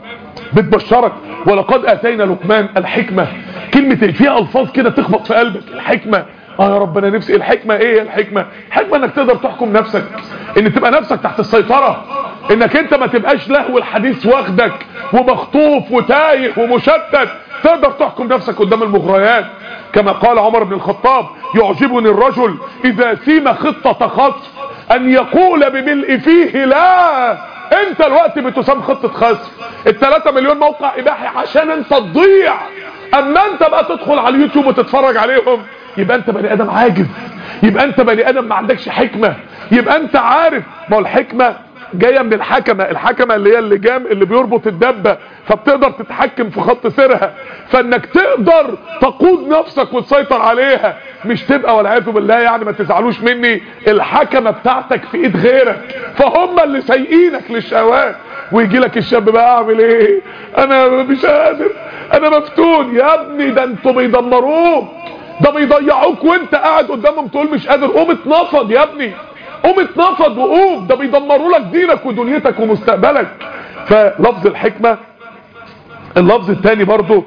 بتبشرك ولقد اتينا لقمان الحكمة. كلمة فيها الفاظ كده تخبط في قلبك، الحكمة. يا رب انا نفسي الحكمة. ايه الحكمة؟ الحكمة انك تقدر تحكم نفسك، ان تبقى نفسك تحت السيطرة، انك انت ما تبقاش لهو الحديث واخدك ومخطوف وتايه ومشتت. تقدر تحكم نفسك قدام المغريات. كما قال عمر بن الخطاب: يعجبني الرجل اذا سيم خطة خصف ان يقول بملء فيه لا. انت الوقت بتسام خطة خصف، ال3 مليون موقع اباحي عشان انت تضيع. اما انت بقى تدخل على اليوتيوب وتتفرج عليهم، يبقى انت بني ادم عاجز، يبقى انت بني ادم ما عندكش حكمة. يبقى انت عارف، ما هو الحكمة جاية من الحكمة. الحكمة اللي هي اللجام اللي بيربط الدبة، فبتقدر تتحكم في خط سيرها، فانك تقدر تقود نفسك وتسيطر عليها، مش تبقى والعياذ بالله، يعني ما تزعلوش مني، الحكمة بتاعتك في ايد غيرك، فهم اللي سايقينك للشهوات. ويجي لك الشاب بقى: اعمل ايه؟ انا مش قادر، انا مفتون. يا ابني ده انتوا بيدمروك، ده بيضيعوك وانت قاعد قدامهم تقول مش قادر. قوم اتنفض يا ابني، قوم اتنفض وقوم، ده بيدمروا لك دينك ودنيتك ومستقبلك. فلفظ الحكمة. اللفظ الثاني برضو: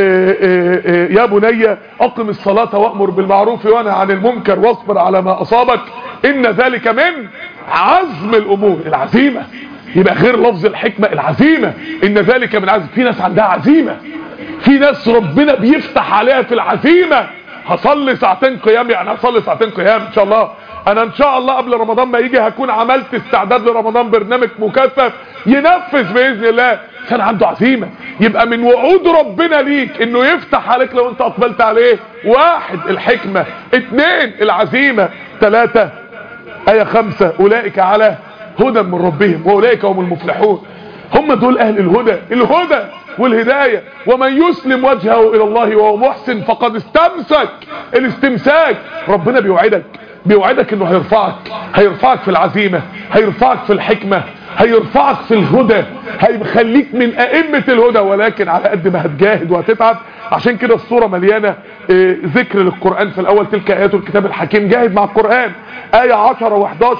يا بني اقم الصلاة وامر بالمعروف وانهى عن المنكر واصبر على ما اصابك ان ذلك من عزم الامور. العزيمة يبقى غير لفظ الحكمة، العزيمة، ان ذلك من عزم. في ناس عندها عزيمة، في ناس ربنا بيفتح عليها في العزيمة. هصلي ساعتين قيام، يعني هصلي ساعتين قيام ان شاء الله. انا ان شاء الله قبل رمضان ما يجي هكون عملت استعداد لرمضان، برنامج مكثف ينفذ باذن الله. كان عنده عزيمة. يبقى من وعود ربنا ليك انه يفتح عليك لو انت اقبلت عليه: 1 الحكمة، 2 العزيمة، 3 آية 5: اولئك على هدى من ربهم واولئك هم المفلحون. هم دول اهل الهدى والهداية. ومن يسلم وجهه الى الله وهو محسن فقد استمسك. الاستمساك ربنا بيوعدك انه هيرفعك في العزيمة، هيرفعك في الحكمة، هيرفعك في الهدى، هيخليك من ائمة الهدى. ولكن على قد ما هتجاهد وهتتعب. عشان كده الصورة مليانة ذكر للقرآن في الاول: تلك ايات الكتاب الحكيم. جاهد مع القرآن. آية 10 و11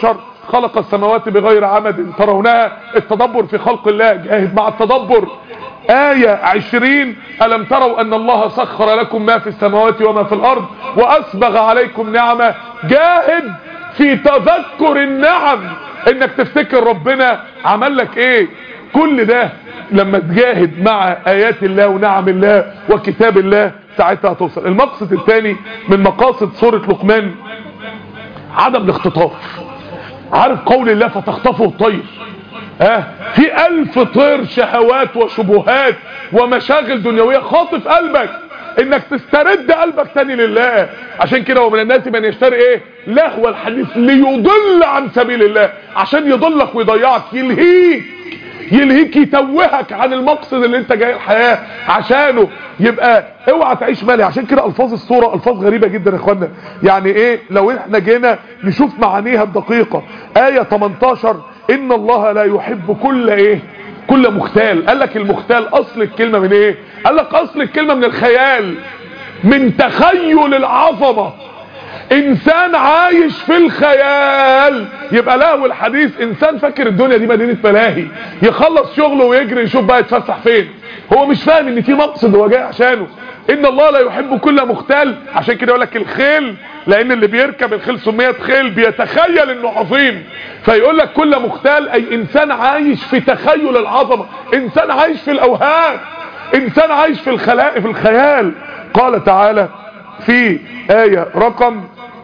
خلق السماوات بغير عمد ترونها، التدبر في خلق الله، جاهد مع التدبر. آية 20 ألم تروا أن الله سخر لكم ما في السماوات وما في الأرض وأسبغ عليكم نعمة، جاهد في تذكر النعم، انك تفتكر ربنا عمل لك ايه. كل ده لما تجاهد مع آيات الله ونعم الله وكتاب الله ساعتها هتوصل. المقصد الثاني من مقاصد سورة لقمان عدم الاختطاف. عارف قول الله فتخطفه الطير؟ في 1000 طير شهوات وشبهات ومشاغل دنيوية خاطف قلبك، انك تسترد قلبك تاني لله. عشان كده ومن الناس من يشتري ايه لهو الحديث ليضل عن سبيل الله، عشان يضلك ويضيعك، يلهيك يتوهك عن المقصد اللي انت جاي الحياة عشانه. يبقى اوعى تعيش مالي. عشان كده الفاظ الصورة الفاظ غريبة جدا يا اخوانا. يعني ايه لو احنا جينا نشوف معانيها الدقيقة؟ آية 18 ان الله لا يحب كل ايه كل مختال. قال لك المختال اصل الكلمة من ايه؟ قال لك اصل الكلمة من الخيال، من تخيل العظمة. انسان عايش في الخيال. يبقى لهو الحديث انسان فاكر الدنيا دي مدينة ملاهي، يخلص شغله ويجري يشوف بقى يتفسح فين. هو مش فاهم ان في مقصد هو جاي عشانه. ان الله لا يحب كل مختال. عشان كده يقول لك الخيل، لان اللي بيركب الخيل سميت خيل بيتخيل انه عظيم، فيقول لك كل مختال اي انسان عايش في تخيل العظمة، انسان عايش في الاوهام، انسان عايش في الخيال. قال تعالى في آية رقم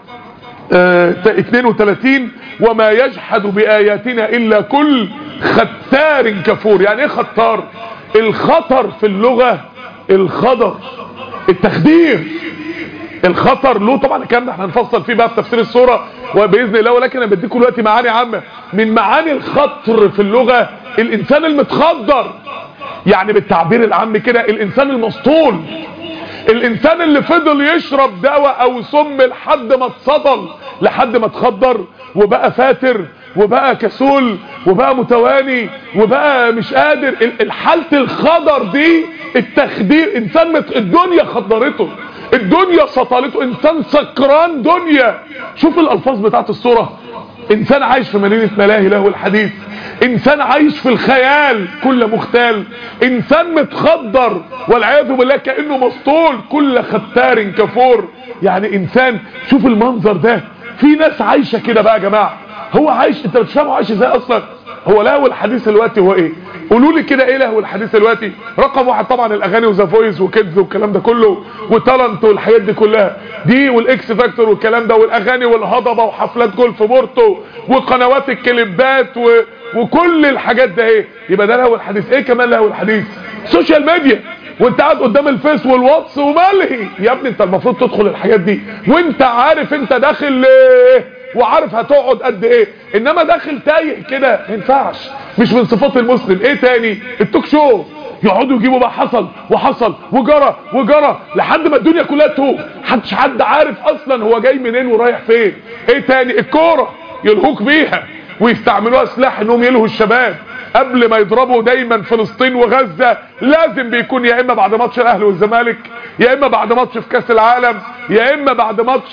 32 وما يجحد بآياتنا إلا كل ختار كفور. يعني ايه ختار؟ الخطر في اللغة الخضر، التخدير. الخطر له طبعا الكلام ده احنا هنفصل فيه بقى في تفسير السورة وبإذن الله، ولكن انا بديكم دلوقتي معاني عامة. من معاني الخطر في اللغة الانسان المتخدر، يعني بالتعبير العام كده الانسان المسطول، الانسان اللي فضل يشرب دواء او سم لحد ما اتصدل، لحد ما اتخدر وبقى فاتر وبقى كسول وبقى متواني وبقى مش قادر. الحالة الخضر دي التخدير، انسان الدنيا خدرته، الدنيا سطلته، انسان سكران دنيا. شوف الالفاظ بتاعت السورة. انسان عايش في مدينة ملاهي له الحديث، انسان عايش في الخيال كل مختال، انسان متخدر والعياذ بالله كأنه مسطول، كل ختار كفور. يعني انسان، شوف المنظر ده. في ناس عايشة كده بقى يا جماعة. هو عايش، انت بتفهموا عايش ازاي اصلا؟ هو لهو الحديث دلوقتي هو ايه؟ قولوا لي كده ايه لهو الحديث دلوقتي؟ رقم واحد طبعا الاغاني وذا فويس وكيدز والكلام ده كله وتالنت والحاجات دي كلها دي، والاكس فاكتور والكلام ده، والاغاني والهضبه وحفلات جولف بورتو وقنوات الكليبات وكل الحاجات ده. ايه يبقى ده لهو الحديث؟ ايه كمان لهو الحديث؟ سوشيال ميديا، وانت قاعد قدام الفيس والواتس وملهي. يا ابني انت المفروض تدخل الحاجات دي وانت عارف انت داخل ليه وعارف هتقعد قد ايه، انما داخل تايه كده ما ينفعش، مش من صفات المسلم. ايه تاني؟ التوك شو، يقعدوا يجيبوا بقى حصل وحصل وجرى لحد ما الدنيا كلها توه، محدش حد عارف اصلا هو جاي منين ورايح فين. ايه تاني؟ الكوره، يلهوك بيها ويستعملوها سلاح انهم يلهوا الشباب. قبل ما يضربوا دايما فلسطين وغزة لازم بيكون يا اما بعد ماتش الاهلي والزمالك، يا اما بعد ماتش في كاس العالم، يا اما بعد ماتش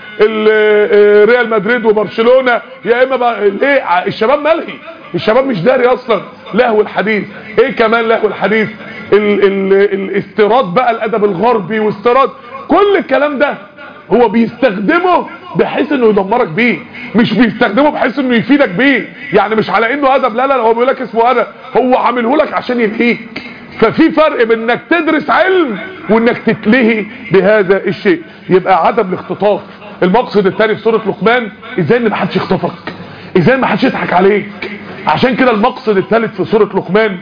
ريال مدريد وبرشلونة، يا اما ليه الشباب ملهي، الشباب مش داري اصلا. لهو الحديث. ايه كمان لهو الحديث؟ الاستيراد بقى، الادب الغربي واستيراد كل الكلام ده هو بيستخدمه بحيث انه يدمرك بيه، مش بيستخدمه بحيث انه يفيدك بيه. يعني مش على انه ادب، لا هو بيقول لك اسمه ادب، هو عامله لك عشان يلهيك. ففي فرق بين انك تدرس علم وانك تتلهي بهذا الشيء. يبقى عدم الاختطاف. المقصد الثاني في سورة لقمان ازاي ان محدش يخطفك، ازاي محدش يضحك عليك. عشان كده المقصد الثالث في سورة لقمان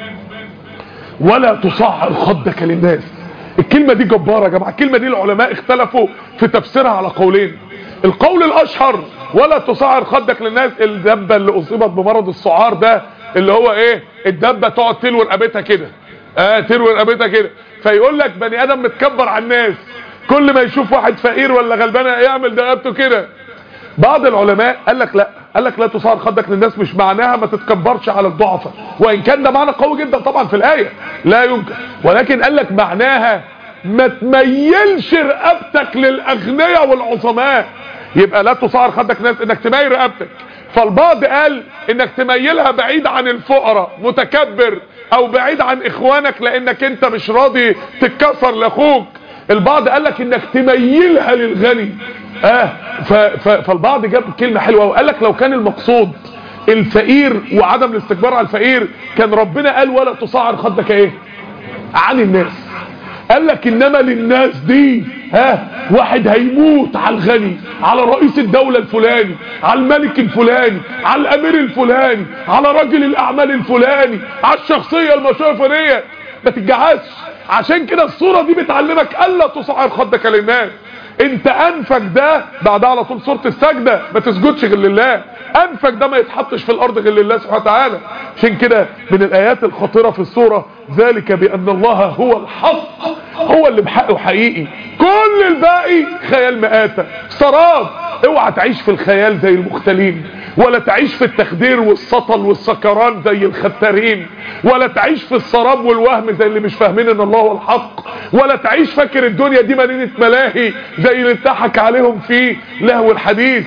ولا تصعر خدك للناس. الكلمة دي جبارة يا جماعة. الكلمة دي العلماء اختلفوا في تفسيرها على قولين. القول الاشهر ولا تصعر خدك للناس، الدبة اللي اصيبت بمرض السعار ده، اللي هو ايه؟ الدبة تقعد تلوي رقبتها كده، تلوي رقبتها كده، فيقول لك بني ادم متكبر على الناس، كل ما يشوف واحد فقير ولا غلبان يعمل رقبته كده. بعض العلماء قال لك لا، قال لك لا تصعر خدك للناس مش معناها ما تتكبرش على الضعفاء، وان كان ده معنى قوي جدا طبعا في الايه لا يمكن، ولكن قال لك معناها ما تميلش رقبتك للاغنياء والعظماء. يبقى لا تصعر خدك ناس انك تميل رقبتك. فالبعض قال انك تميلها بعيد عن الفقراء متكبر، او بعيد عن اخوانك لانك انت مش راضي تتكسر لاخوك. البعض قال لك انك تميلها للغني. فالبعض جاب كلمة حلوة وقال لك لو كان المقصود الفقير وعدم الاستكبار على الفقير كان ربنا قال ولا تصعر خدك ايه عن الناس. قال لك انما للناس دي واحد هيموت على الغني، على رئيس الدولة الفلاني، على الملك الفلاني، على الامير الفلاني، على رجل الاعمال الفلاني، على الشخصية المشهورة الفلانية. ما تتجعزش. عشان كده الصورة دي بتعلمك الا تصعر خدك للناس. انت انفك ده بعدها على طول سورة السجدة ما تسجدش غير لله. انفك ده ما يتحطش في الارض غير لله سبحانه وتعالى. عشان كده من الايات الخطيرة في السورة ذلك بان الله هو الحق، هو اللي بحقه حقيقي، كل الباقي خيال مآتة سراب. اوعى تعيش في الخيال زي المختلين، ولا تعيش في التخدير والسطل والسكران زي الختارين، ولا تعيش في السراب والوهم زي اللي مش فاهمين ان الله هو الحق، ولا تعيش فاكر الدنيا دي مدينة ملاهي زي اللي اتضحك عليهم في لهو الحديث.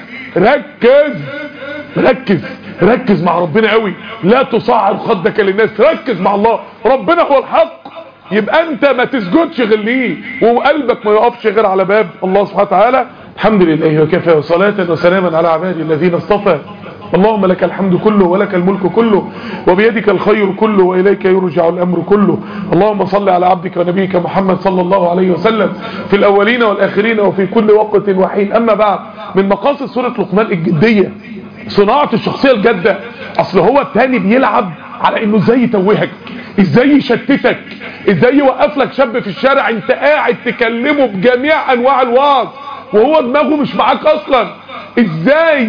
ركز مع ربنا قوي. لا تصعر خدك للناس، ركز مع الله. ربنا هو الحق، يبقى انت ما تسجدش غير ليه، وقلبك ما يقفش غير على باب الله سبحانه وتعالى. الحمد لله وكفى، وصلاة وسلاما على عبادي الذين اصطفى. اللهم لك الحمد كله ولك الملك كله وبيدك الخير كله وإليك يرجع الأمر كله. اللهم صل على عبدك ونبيك محمد صلى الله عليه وسلم في الأولين والآخرين وفي كل وقت وحين. أما بعد، من مقاصد سورة لقمان الجدية صناعة الشخصية الجادة. أصل هو التاني بيلعب على إنه ازاي يتوهك، ازاي يشتتك، ازاي يوقف لك شاب في الشارع انت قاعد تكلمه بجميع أنواع الوعظ وهو دماغه مش معاك أصلا، ازاي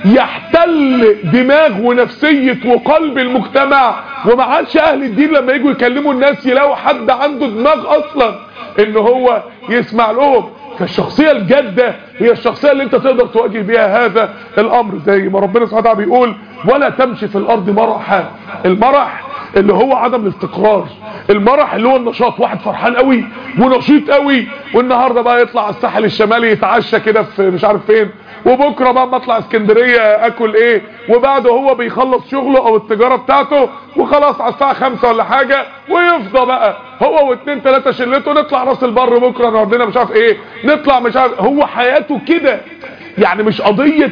يحتل دماغ ونفسية وقلب المجتمع. وما عادش اهل الدين لما يجوا يكلموا الناس يلاقوا حد عنده دماغ اصلا ان هو يسمع لهم. فالشخصية الجادة هي الشخصية اللي انت تقدر تواجه بيها هذا الامر، زي ما ربنا سبحانه وتعالى بيقول ولا تمشي في الارض مرحا. المرح اللي هو عدم الاستقرار، المرح اللي هو النشاط. واحد فرحان قوي ونشيط قوي، والنهارده بقى يطلع على الساحل الشمالي يتعشى كده في مش عارف فين، وبكره بقى ما اطلع اسكندريه اكل ايه، وبعده هو بيخلص شغله او التجاره بتاعته وخلاص على الساعه 5 ولا حاجه، ويفضى بقى هو واثنين ثلاثه شلته نطلع راس البر بكره نقعد مش عارف ايه، نطلع مش عارف. هو حياته كده. يعني مش قضيه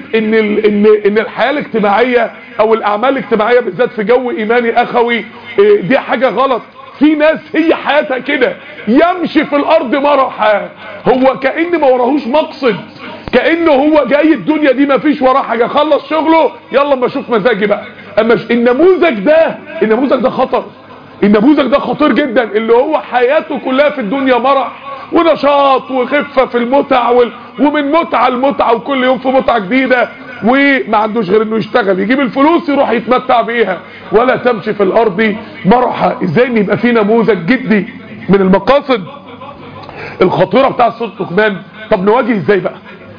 ان الحياه الاجتماعيه او الاعمال الاجتماعيه بالذات في جو ايماني اخوي دي حاجه غلط. في ناس هي حياتها كده، يمشي في الارض مرحا، هو كأن ما وراهوش مقصد، كأنه هو جاي الدنيا دي ما فيش وراه حاجه، خلص شغله يلا اما اشوف مزاجي بقى. اما النموذج ده خطر، النموذج ده خطير جدا، اللي هو حياته كلها في الدنيا مرح ونشاط وخفه في المتع ومن متعه لمتعه، وكل يوم في متعه جديده، وما عندوش غير انه يشتغل يجيب الفلوس يروح يتمتع بيها. ولا تمشي في الارض مرحا. ازاي ان يبقى في نموذج جدي؟ من المقاصد الخطيره بتاع سوره لقمان. طب نواجه ازاي بقى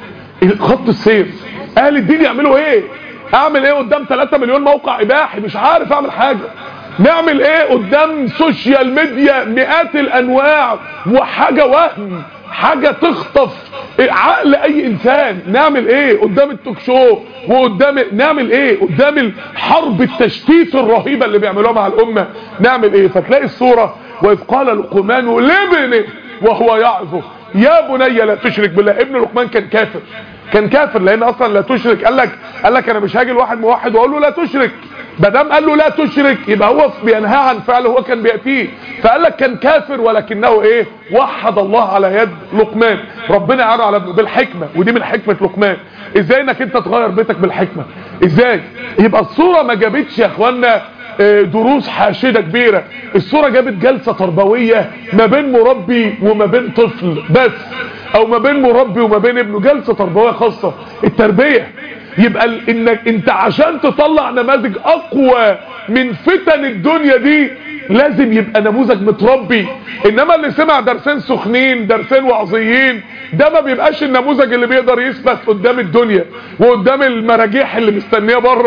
خط السير؟ اهل الدين يعملوا ايه؟ اعمل ايه قدام 3 مليون موقع اباحي مش عارف اعمل حاجه؟ نعمل ايه قدام سوشيال ميديا مئات الانواع وحاجه وهم، حاجه تخطف عقل اي انسان؟ نعمل ايه قدام التوك شو وقدام نعمل ايه قدام الحرب التشتيت الرهيبه اللي بيعملوها مع الامه؟ نعمل ايه؟ فتلاقي الصوره واذ قال لقمان لابنه وهو يعظه يا بني لا تشرك بالله. ابن لقمان كان كافر لان اصلا لا تشرك قال لك انا مش هاجي لواحد موحد واقول له لا تشرك. ما دام قال له لا تشرك يبقى هو بينهى عن فعل هو كان بياتيه. فقال لك كان كافر ولكنه ايه؟ وحد الله على يد لقمان. ربنا عانى على ابنه بالحكمه، ودي من حكمه لقمان. ازاي انك انت تغير بيتك بالحكمه؟ ازاي؟ يبقى الصوره ما جابتش يا اخوانا دروس حاشده كبيره، الصوره جابت جلسه تربويه ما بين مربي وما بين طفل بس، او ما بين مربي وما بين ابنه، جلسه تربويه خاصه. التربيه يبقى انك انت عشان تطلع نماذج اقوى من فتن الدنيا دي لازم يبقى نموذج متربي. انما اللي سمع درسين سخنين درسين وعظيين ده ما بيبقاش النموذج اللي بيقدر يثبت قدام الدنيا وقدام المراجيح اللي مستنيه بره.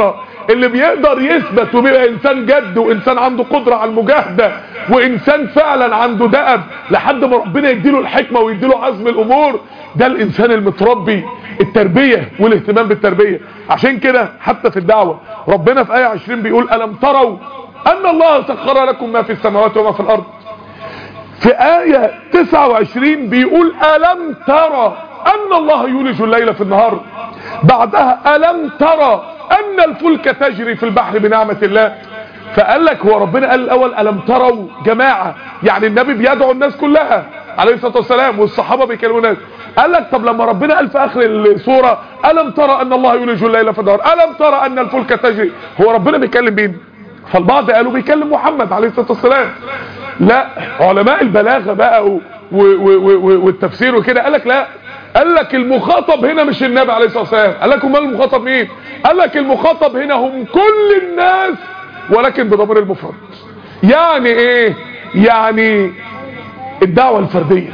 اللي بيقدر يثبت وبيبقى انسان جد وانسان عنده قدرة على المجاهدة وانسان فعلا عنده دأب لحد ما ربنا يديله الحكمة ويديله عزم الامور، ده الانسان المتربي. التربية والاهتمام بالتربية. عشان كده حتى في الدعوة ربنا في آية 20 بيقول ألم تروا أن الله سخر لكم ما في السماوات وما في الأرض. في آية 29 بيقول ألم ترى أن الله يولج الليل في النهار. بعدها ألم ترى أن الفلك تجري في البحر بنعمة الله. فقال لك هو ربنا قال الأول ألم تروا جماعة، يعني النبي بيدعو الناس كلها عليه الصلاة والسلام والصحابة بيكلموا الناس. قال لك طب لما ربنا قال في آخر السورة ألم ترى أن الله يولج الليل في النهار، ألم ترى أن الفلك تجري، هو ربنا بيكلم مين؟ فالبعض قالوا بيكلم محمد عليه الصلاة والسلام. لا، علماء البلاغة بقى والتفسير وكده قال لك لا، قال لك المخاطب هنا مش النبي عليه الصلاة والسلام. قال لك امال المخاطب مين؟ قال لك المخاطب هنا هم كل الناس ولكن بضمير المفرد. يعني ايه؟ يعني الدعوة الفردية.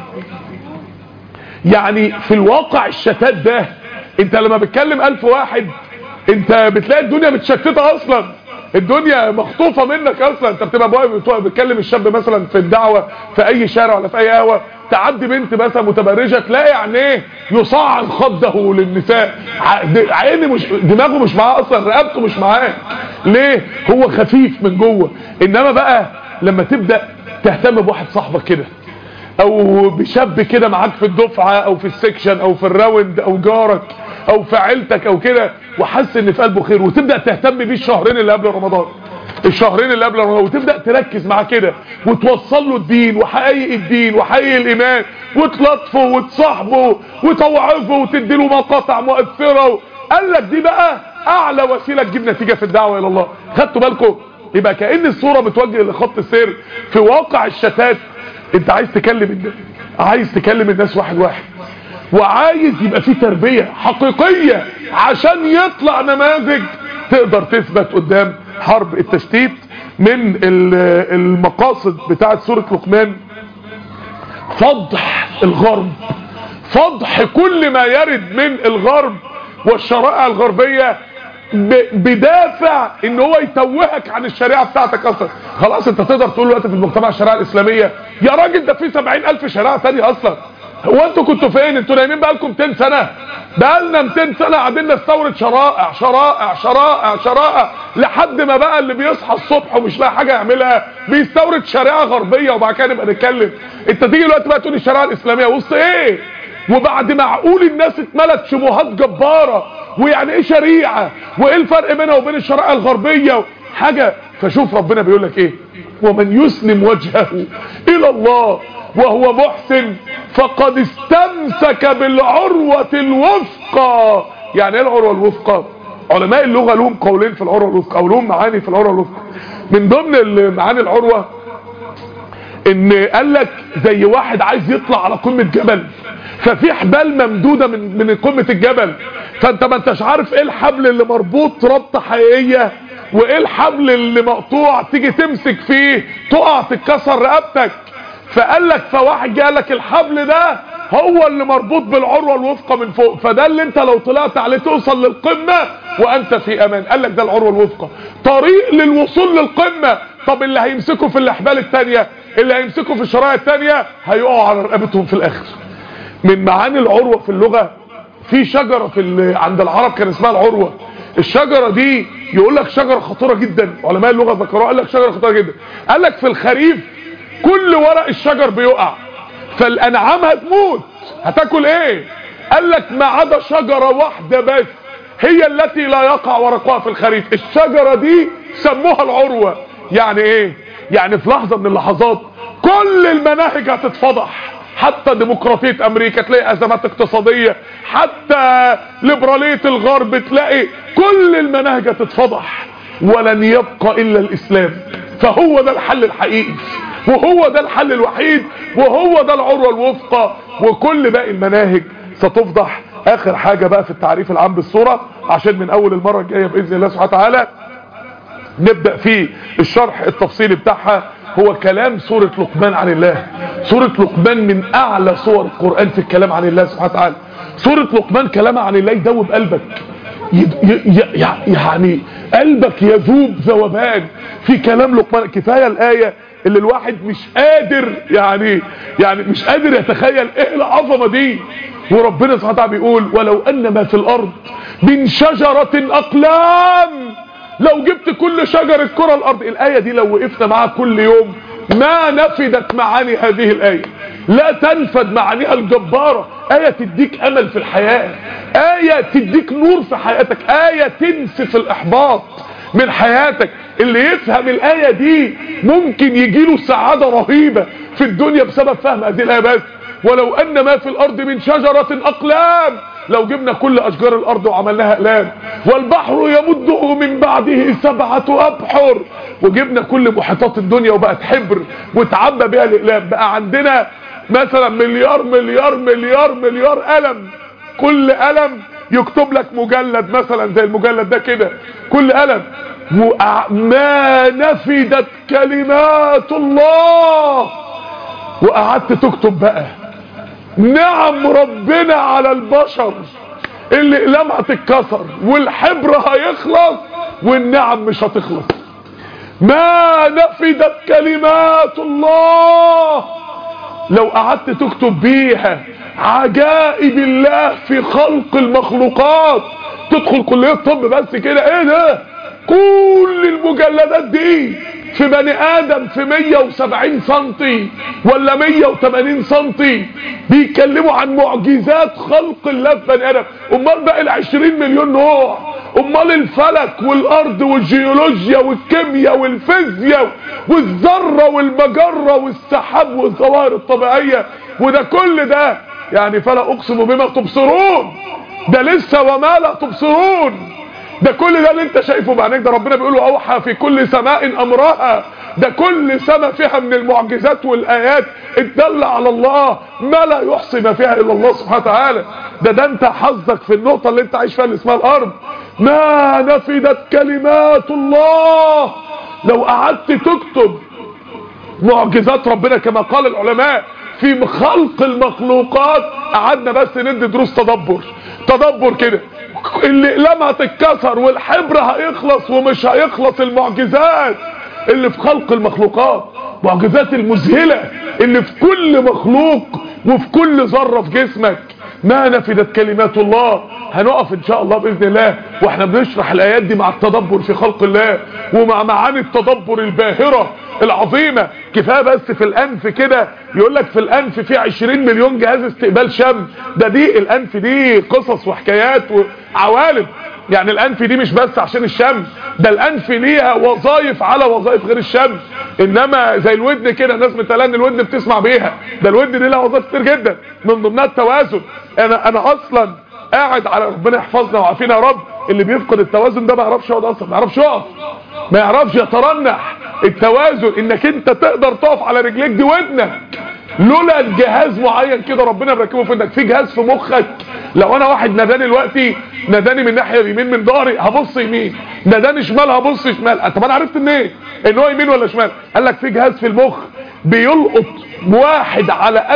يعني في الواقع الشتات ده انت لما بتكلم 1000 واحد انت بتلاقي الدنيا متشتتة اصلا، الدنيا مخطوفة منك اصلا. انت بتبقى بتكلم الشاب مثلا في الدعوة في اي شارع ولا في اي قهوة، تعدي بنت مثلا متبرجة تلاقي عينيه يصعد خده للنساء، عيني مش دماغه مش معاه اصلا، رقبته مش معاه. ليه؟ هو خفيف من جوه. انما بقى لما تبدأ تهتم بواحد صاحبك كده او بشاب كده معاك في الدفعة او في السكشن او في الراوند او جارك او في عيلتك او كده وحس ان في قلبه خير وتبدأ تهتم بيه الشهرين اللي قبل رمضان، الشهرين اللي قبل رمضان، وتبدأ تركز معاه كده وتوصل له الدين وحقائق الدين وحقائق الايمان وتلطفه وتصاحبه وتوعظه وتديله مقاطع مؤثرة. قال لك دي بقى اعلى وسيلة تجيب نتيجة في الدعوة الى الله. خدتوا بالكم؟ يبقى كأن الصورة بتوجه لخط السير في واقع الشتات. انت عايز تكلم الناس، عايز تكلم الناس واحد واحد، وعايز يبقى فيه تربية حقيقية عشان يطلع نماذج تقدر تثبت قدام حرب التشتيت. من المقاصد بتاعت سورة لقمان فضح الغرب، فضح كل ما يرد من الغرب والشرائع الغربية بدافع ان هو يتوهك عن الشريعة بتاعتك اصلا. خلاص انت تقدر تقول دلوقتي في المجتمع الشريعة الاسلامية يا راجل ده في 70,000 شريعة تانية اصلا. هو انتوا كنتوا فين؟ انتوا نايمين بقالكم 200 سنة، بقالنا 200 سنة قاعدين نستورد شرائع شرائع شرائع شرائع لحد ما بقى اللي بيصحى الصبح ومش لاقي حاجة يعملها بيستورد شريعة غربية وبعد كده نبقى نتكلم. انت تيجي دلوقتي بقى تقول الشريعة الاسلامية وسط ايه؟ وبعد معقول الناس اتملت شبهات جبارة ويعني ايه شريعة وايه الفرق بينها وبين الشرائع الغربية حاجة. فشوف ربنا بيقول لك ايه؟ ومن يسلم وجهه الى الله وهو محسن فقد استمسك بالعروة الوثقى. يعني ايه العروة الوثقى؟ علماء اللغة لهم قولين في العروة الوثقى او لهم معاني في العروة الوثقى. من ضمن معاني العروة ان قال لك زي واحد عايز يطلع على قمة جبل ففي حبال ممدودة من قمة الجبل، فانت ما انتش عارف ايه الحبل اللي مربوط ربطة حقيقية وايه الحبل اللي مقطوع تيجي تمسك فيه تقع تتكسر رقبتك. فقال لك فواحد قال لك الحبل ده هو اللي مربوط بالعروة الوثقى من فوق، فده اللي انت لو طلعت عليه توصل للقمة وانت في امان. قال لك ده العروة الوثقى، طريق للوصول للقمة. طب اللي هيمسكوا في الاحبال التانية، اللي هيمسكوا في الشرائع التانية هيقعوا على رقبتهم في الاخر. من معاني العروة في اللغة في شجرة عند العرب كان اسمها العروة. الشجرة دي يقول لك شجرة خطيرة جدا، علماء اللغة ذكروها. قال لك شجرة خطيرة جدا، قال لك في الخريف كل ورق الشجر بيقع فالانعام هتموت، هتاكل ايه؟ قال لك ما عدا شجرة واحدة بس هي التي لا يقع ورقها في الخريف، الشجرة دي سموها العروة. يعني ايه؟ يعني في لحظة من اللحظات كل المناهج هتتفضح، حتى ديمقراطية امريكا تلاقي ازمات اقتصادية، حتى ليبرالية الغرب تلاقي كل المناهج هتتفضح ولن يبقى الا الاسلام. فهو ده الحل الحقيقي وهو ده الحل الوحيد وهو ده العروة الوثقى، وكل باقي المناهج ستفضح. اخر حاجة بقى في التعريف العام بالصورة عشان من اول المرة الجاية باذن الله سبحانه وتعالى نبدأ في الشرح التفصيلي بتاعها. هو كلام سورة لقمان عن الله. سورة لقمان من اعلى صور القرآن في الكلام عن الله سبحانه وتعالى. سورة لقمان كلامها عن الله يدوب قلبك، يعني قلبك يذوب ذوبان في كلام لقمان. كفاية الآية اللي الواحد مش قادر يعني مش قادر يتخيل ايه العظمة دي. وربنا سبحانه وتعالى بيقول ولو ان ما في الارض من شجرة اقلام، لو جبت كل شجرة كرة الارض. الآية دي لو وقفنا معاها كل يوم ما نفدت معاني هذه الآية، لا تنفد معانيها الجبارة. آية تديك امل في الحياة، آية تديك نور في حياتك، آية تنسف الاحباط من حياتك. اللي يفهم الآية دي ممكن يجيله سعادة رهيبة في الدنيا بسبب فهم هذه الآية. بس ولو ان ما في الارض من شجرة اقلام، لو جبنا كل اشجار الارض وعملناها اقلام، والبحر يمده من بعده 7 أبحر، وجبنا كل محيطات الدنيا وبقت حبر وتعبى بها الاقلام، بقى عندنا مثلا مليار مليار مليار مليار قلم، كل قلم يكتب لك مجلد مثلا زي المجلد ده كده، كل قلم. ما نفدت كلمات الله. وقعدت تكتب بقى نعم ربنا على البشر، اللي قلمها تتكسر والحبر هيخلص والنعم مش هتخلص. ما نفدت كلمات الله. لو قعدت تكتب بيها عجائب الله في خلق المخلوقات، تدخل كلية طب بس كده، ايه ده؟ كل المجلدات دي في بني ادم في 170 سنتي ولا 180 سنتي بيتكلموا عن معجزات خلق الله في بني ادم. امال باقي ال20 مليون نوع، امال الفلك والارض والجيولوجيا والكيمياء والفيزياء والذره والمجره والسحاب والظواهر الطبيعيه، وده كل ده يعني فلا اقسم بما تبصرون، ده لسه وما لا تبصرون. ده كل ده اللي انت شايفه بعينيك، ده ربنا بيقول اوحى في كل سماء امرها. ده كل سماء فيها من المعجزات والايات الدالة على الله ما لا يحصي ما فيها الا الله سبحانه وتعالى. ده انت حظك في النقطة اللي انت عايش فيها اللي اسمها الارض. ما نفدت كلمات الله. لو قعدت تكتب معجزات ربنا كما قال العلماء في خلق المخلوقات، قعدنا بس ندي دروس تدبر كده، اللي لما تتكسر والحبر هيخلص ومش هيخلص المعجزات اللي في خلق المخلوقات، معجزات المذهلة اللي في كل مخلوق وفي كل ذرة في جسمك. ما نفدت كلمات الله. هنقف ان شاء الله باذن الله واحنا بنشرح الايات دي مع التدبر في خلق الله ومع معاني التدبر الباهرة العظيمة. كفايه بس في الانف كده، يقول لك في الانف في 20 مليون جهاز استقبال شم. دي الانف دي قصص وحكايات وعوالم. يعني الانف دي مش بس عشان الشم، ده الانف ليها وظائف على وظائف غير الشم. انما زي الودن كده، الناس متقاله ان الودن بتسمع بيها، ده الودن دي لها وظائف كتير جدا، من ضمنها التوازن. انا اصلا قاعد على ربنا يحفظنا ويعافينا يا رب، اللي بيفقد التوازن ده ما يعرفش يقعد اصلا، ما يعرفش يقف، ما يعرفش يترنح. التوازن انك انت تقدر تقف على رجليك دي ودنك، لولا الجهاز معين كده ربنا مركبه في ودنك. في جهاز في مخك، لو انا واحد ناداني دلوقتي، ناداني من ناحيه اليمين من ظهري هبص يمين، ناداني شمال هبص شمال. طب انا عرفت منين ان هو يمين ولا شمال؟ قال لك في جهاز في المخ بيلقط 1 على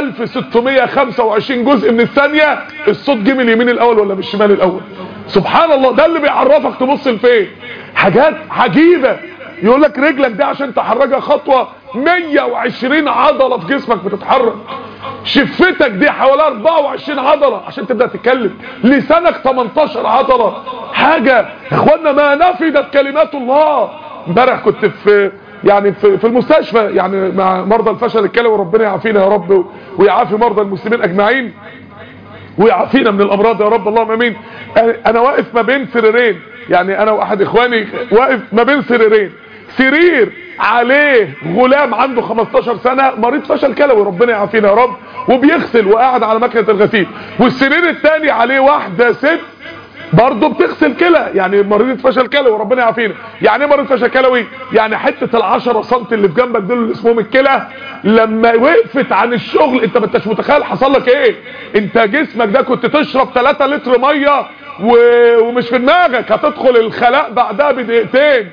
1625 جزء من الثانيه الصوت جه من اليمين الاول ولا من الشمال الاول. سبحان الله، ده اللي بيعرفك تبص لفين. حاجات عجيبه. يقول لك رجلك دي عشان تحركها خطوه 120 عضله في جسمك بتتحرك. شفتك دي حوالي 24 عضله عشان تبدا تتكلم. لسانك 18 عضله. حاجه يا اخوانا ما نفدت كلمات الله. امبارح كنت في المستشفى يعني مع مرضى الفشل الكلوي، وربنا يعافينا يا رب ويعافي مرضى المسلمين اجمعين ويعافينا من الامراض يا رب، اللهم امين. انا واقف ما بين سريرين، يعني انا واحد اخواني واقف ما بين سريرين، سرير عليه غلام عنده 15 سنة مريض فشل كلوي ربنا يعافينا يا رب وبيغسل وقاعد على مكنة الغسيل، والسرير الثاني عليه واحدة ست برضه بتغسل كلى، يعني مريض فشل كلوي ربنا يعافينا. يعني ايه مريض فشل كلوي؟ يعني حته ال10 سم اللي في جنبك دول اللي اسمهم الكلى لما وقفت عن الشغل انت ما انتش متخيل حصل لك ايه. انت جسمك ده كنت تشرب 3 لتر ميه ومش في دماغك هتدخل الخلاء بعدها بدقيقتين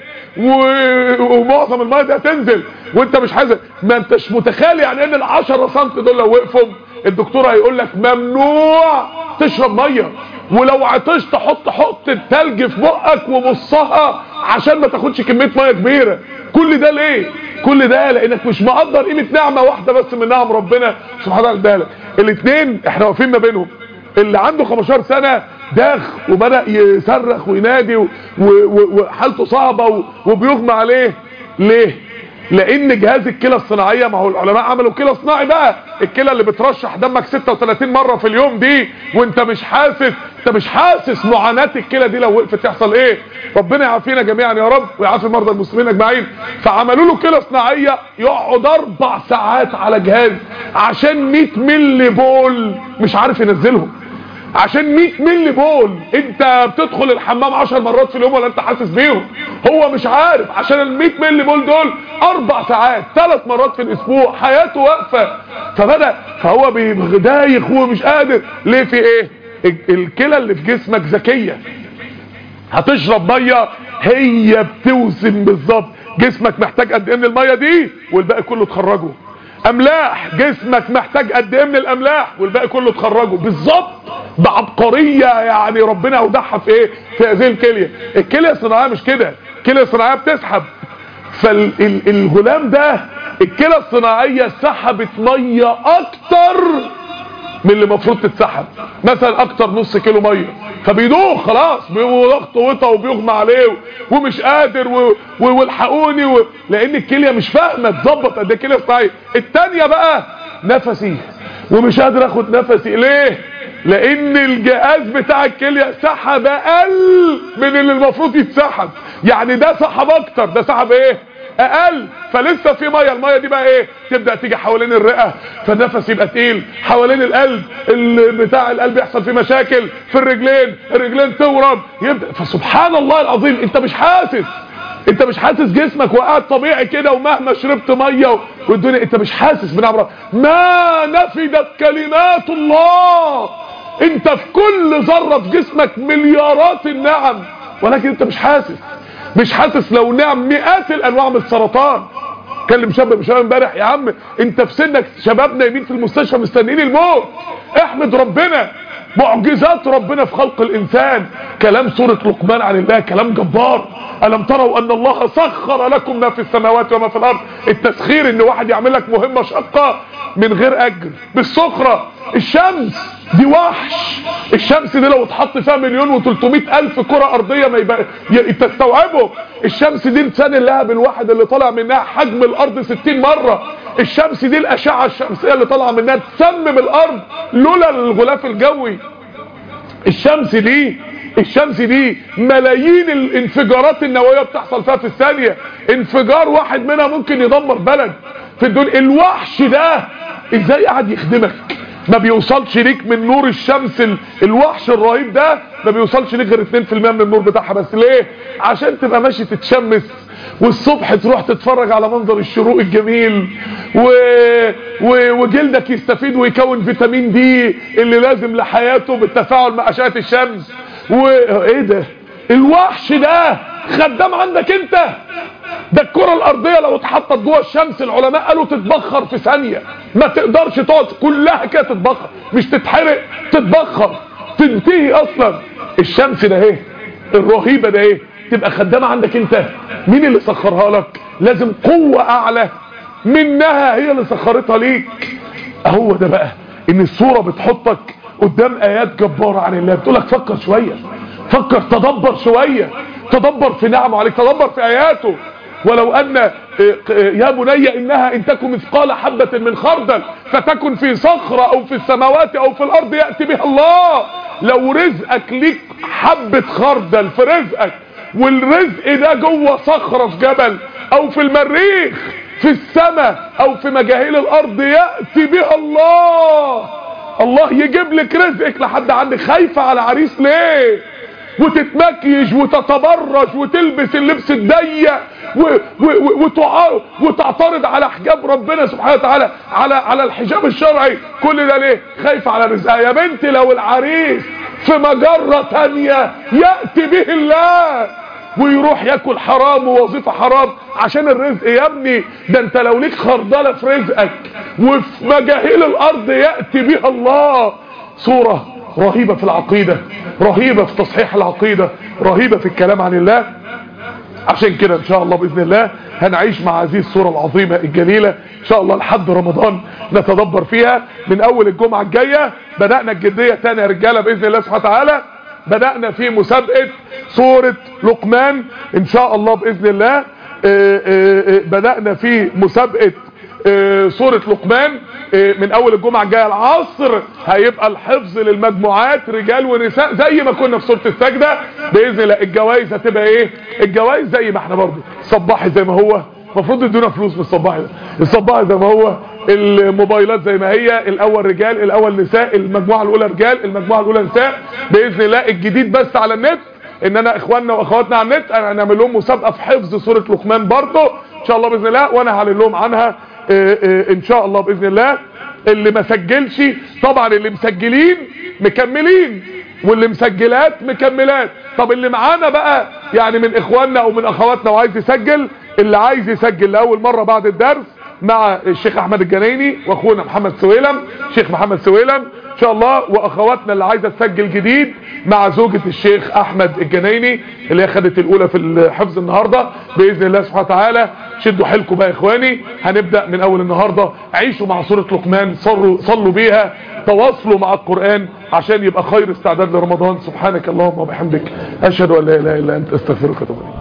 ومعظم الميه دي هتنزل وانت مش حاسس، ما انتش متخيل يعني ان ال10 سم دول لو وقفوا الدكتور هيقول لك ممنوع تشرب ميه، ولو عطشت حط التلج في بقك ومصها عشان ما تاخدش كميه ميه كبيره. كل ده ليه؟ كل ده لانك مش مقدر قيمه نعمه واحده بس من نعم ربنا سبحانه وتعالى. الاثنين احنا واقفين ما بينهم. اللي عنده 15 سنه داخ وبدأ يصرخ وينادي وحالته صعبة وبيغمى عليه. ليه؟ لان جهاز الكلى الصناعية، ما هو العلماء عملوا كلى صناعي بقى، الكلى اللي بترشح دمك 36 مرة في اليوم دي وانت مش حاسس، انت مش حاسس معاناة الكلى دي لو وقفت يحصل ايه. ربنا يعافينا جميعا يا رب ويعافي مرضى المسلمين اجمعين. فعملوا له كلى صناعية يقعد 4 ساعات على جهاز عشان 100 ملي بول مش عارف ينزلهم. عشان 100 ملي بول انت بتدخل الحمام 10 مرات في اليوم ولا انت حاسس بيهم؟ هو مش عارف. عشان ال 100 ملي بول دول 4 ساعات 3 مرات في الاسبوع حياته واقفه. فهو دايخ ومش قادر. ليه؟ في ايه؟ الكلى اللي في جسمك ذكيه، هتشرب ميه هي بتوزن بالظبط جسمك محتاج قد ايه من الميه دي والباقي كله تخرجه. املاح جسمك محتاج قد ايه من الاملاح والباقي كله تخرجه بالظبط بعبقريه. يعني ربنا اودعها في ايه؟ في هذه الكليه. الكليه الصناعيه مش كده، الكليه الصناعيه بتسحب. فالغلام ده الكليه الصناعيه سحبت ميه اكتر من اللي المفروض تتسحب، مثلا اكتر نص كيلو ميه، فبيدوخ خلاص، ضغطه وطى وبيغمى عليه ومش قادر والحقوني لان الكليه مش فاهمه تظبط قد ايه الكليه الصناعيه. الثانيه بقى نفسي ومش قادر اخد نفسي. ليه؟ لان الجهاز بتاع الكليه سحب اقل من اللي المفروض يتسحب. يعني ده سحب اكتر، ده سحب ايه؟ اقل. فلسه في ميه، الميه دي بقى ايه؟ تبدا تيجي حوالين الرئه فالنفس يبقى تقيل، حوالين القلب بتاع القلب يحصل فيه مشاكل، في الرجلين تورم، يبدا. فسبحان الله العظيم انت مش حاسس جسمك وقاعد طبيعي كده ومهما شربت ميه والدنيا انت مش حاسس بنعمه. ما نفدت كلمات الله. انت في كل ذره في جسمك مليارات النعم ولكن انت مش حاسس لو نعم مئات الانواع من السرطان. كلم شاب امبارح، يا عم انت في سنك شباب نايمين في المستشفى مستنيين الموت، احمد ربنا. معجزات ربنا في خلق الانسان. كلام سورة لقمان عن الله كلام جبار. ألم تروا أن الله سخر لكم ما في السماوات وما في الأرض. التسخير ان واحد يعمل لك مهمة شاقة من غير اجر بالسخرة. الشمس دي وحش، الشمس دي لو اتحط فيها 1,300,000 كرة ارضية ما يبقى تستوعبه. الشمس دي لسان اللهب الواحد اللي طالع منها حجم الارض 60 مرة. الشمس دي الاشعة الشمسية اللي طالعة منها تسمم الارض لولا الغلاف الجوي. الشمس دي ملايين الانفجارات النووية بتحصل فيها في الثانية. انفجار واحد منها ممكن يدمر بلد في الدنيا. الوحش ده ازاي قاعد يخدمك؟ ما بيوصلش ليك من نور الشمس. الوحش الرهيب ده ما بيوصلش ليك غير 2% من النور بتاعها بس. ليه؟ عشان تبقى ماشي تتشمس والصبح تروح تتفرج على منظر الشروق الجميل وجلدك يستفيد ويكون فيتامين دي اللي لازم لحياته بالتفاعل مع اشعة الشمس. وايه ده؟ الوحش ده خدام عندك انت. ده الكرة الارضية لو اتحطت جوه الشمس العلماء قالوا تتبخر في ثانية، ما تقدرش تقعد كلها كده تتبخر، مش تتحرق، تتبخر، تنتهي اصلا. الشمس ده ايه الرهيبة ده ايه تبقى خدامة عندك انت. مين اللي سخرها لك؟ لازم قوة اعلى منها هي اللي سخرتها ليك. اهو ده بقى ان الصورة بتحطك قدام ايات جبارة عن الله، بتقولك فكر شوية، فكر، تدبر شوية، تدبر في نعمه عليك، تدبر في اياته. ولو ان يا بني انها ان تكن مثقال حبة من خردل فتكن في صخرة او في السماوات او في الارض يأتي بها الله. لو رزقك ليك حبة خردل في رزقك والرزق ده جوه صخرة في جبل او في المريخ في السماء او في مجاهيل الارض يأتي بها الله. الله يجيب لك رزقك لحد عندك. خايفة على عريس ليه؟ وتتمكيج وتتبرج وتلبس اللبس الضيق وتعترض على حجاب ربنا سبحانه وتعالى، على الحجاب الشرعي. كل ده ليه؟ خايفة على رزقها. يا بنتي لو العريس في مجرة تانية يأتي به الله ويروح ياكل حرام ووظيفة حرام عشان الرزق. يا ابني ده انت لو ليك خردلة في رزقك وفي مجاهيل الارض يأتي بها الله. صورة رهيبة في العقيدة، رهيبة في تصحيح العقيدة، رهيبة في الكلام عن الله. عشان كده ان شاء الله باذن الله هنعيش مع هذه الصورة العظيمة الجليلة ان شاء الله لحد رمضان، نتدبر فيها من اول الجمعة الجاية. بدأنا الجدية تاني يا رجالة باذن الله سبحانه وتعالى. بدأنا في مسابقة سورة لقمان ان شاء الله باذن الله. بدأنا في مسابقة سورة لقمان من اول الجمعة الجاية العصر. هيبقى الحفظ للمجموعات رجال ونساء زي ما كنا في سورة السجدة باذن الله. الجوائز هتبقى ايه؟ الجوائز زي ما احنا برضه الصباحي زي ما هو، المفروض يدونا فلوس من الصباحي ده، الصباحي زي ما هو، الموبايلات زي ما هي، الاول رجال الاول نساء، المجموعة الاولى رجال المجموعة الاولى نساء باذن الله. الجديد بس على النت ان انا اخواننا واخواتنا على النت انا هنعمل لهم مسابقة في حفظ سورة لقمان برضه ان شاء الله باذن الله، وانا هعلن لهم عنها ان شاء الله باذن الله. اللي ما سجلش طبعا اللي مسجلين مكملين واللي مسجلات مكملات. طب اللي معانا بقى يعني من اخواننا او من اخواتنا وعايز يسجل، اللي عايز يسجل لاول مرة بعد الدرس مع الشيخ احمد الجنايني واخونا محمد سويلم، شيخ محمد سويلم ان شاء الله، واخواتنا اللي عايزه تسجل جديد مع زوجة الشيخ احمد الجنايني اللي هي خدت الاولى في الحفظ النهارده باذن الله سبحانه وتعالى. شدوا حيلكم بقى يا اخواني، هنبدا من اول النهارده. عيشوا مع سوره لقمان، صلوا بيها، تواصلوا مع القران عشان يبقى خير استعداد لرمضان. سبحانك اللهم وبحمدك اشهد ان لا اله الا انت استغفرك واتوب اليك.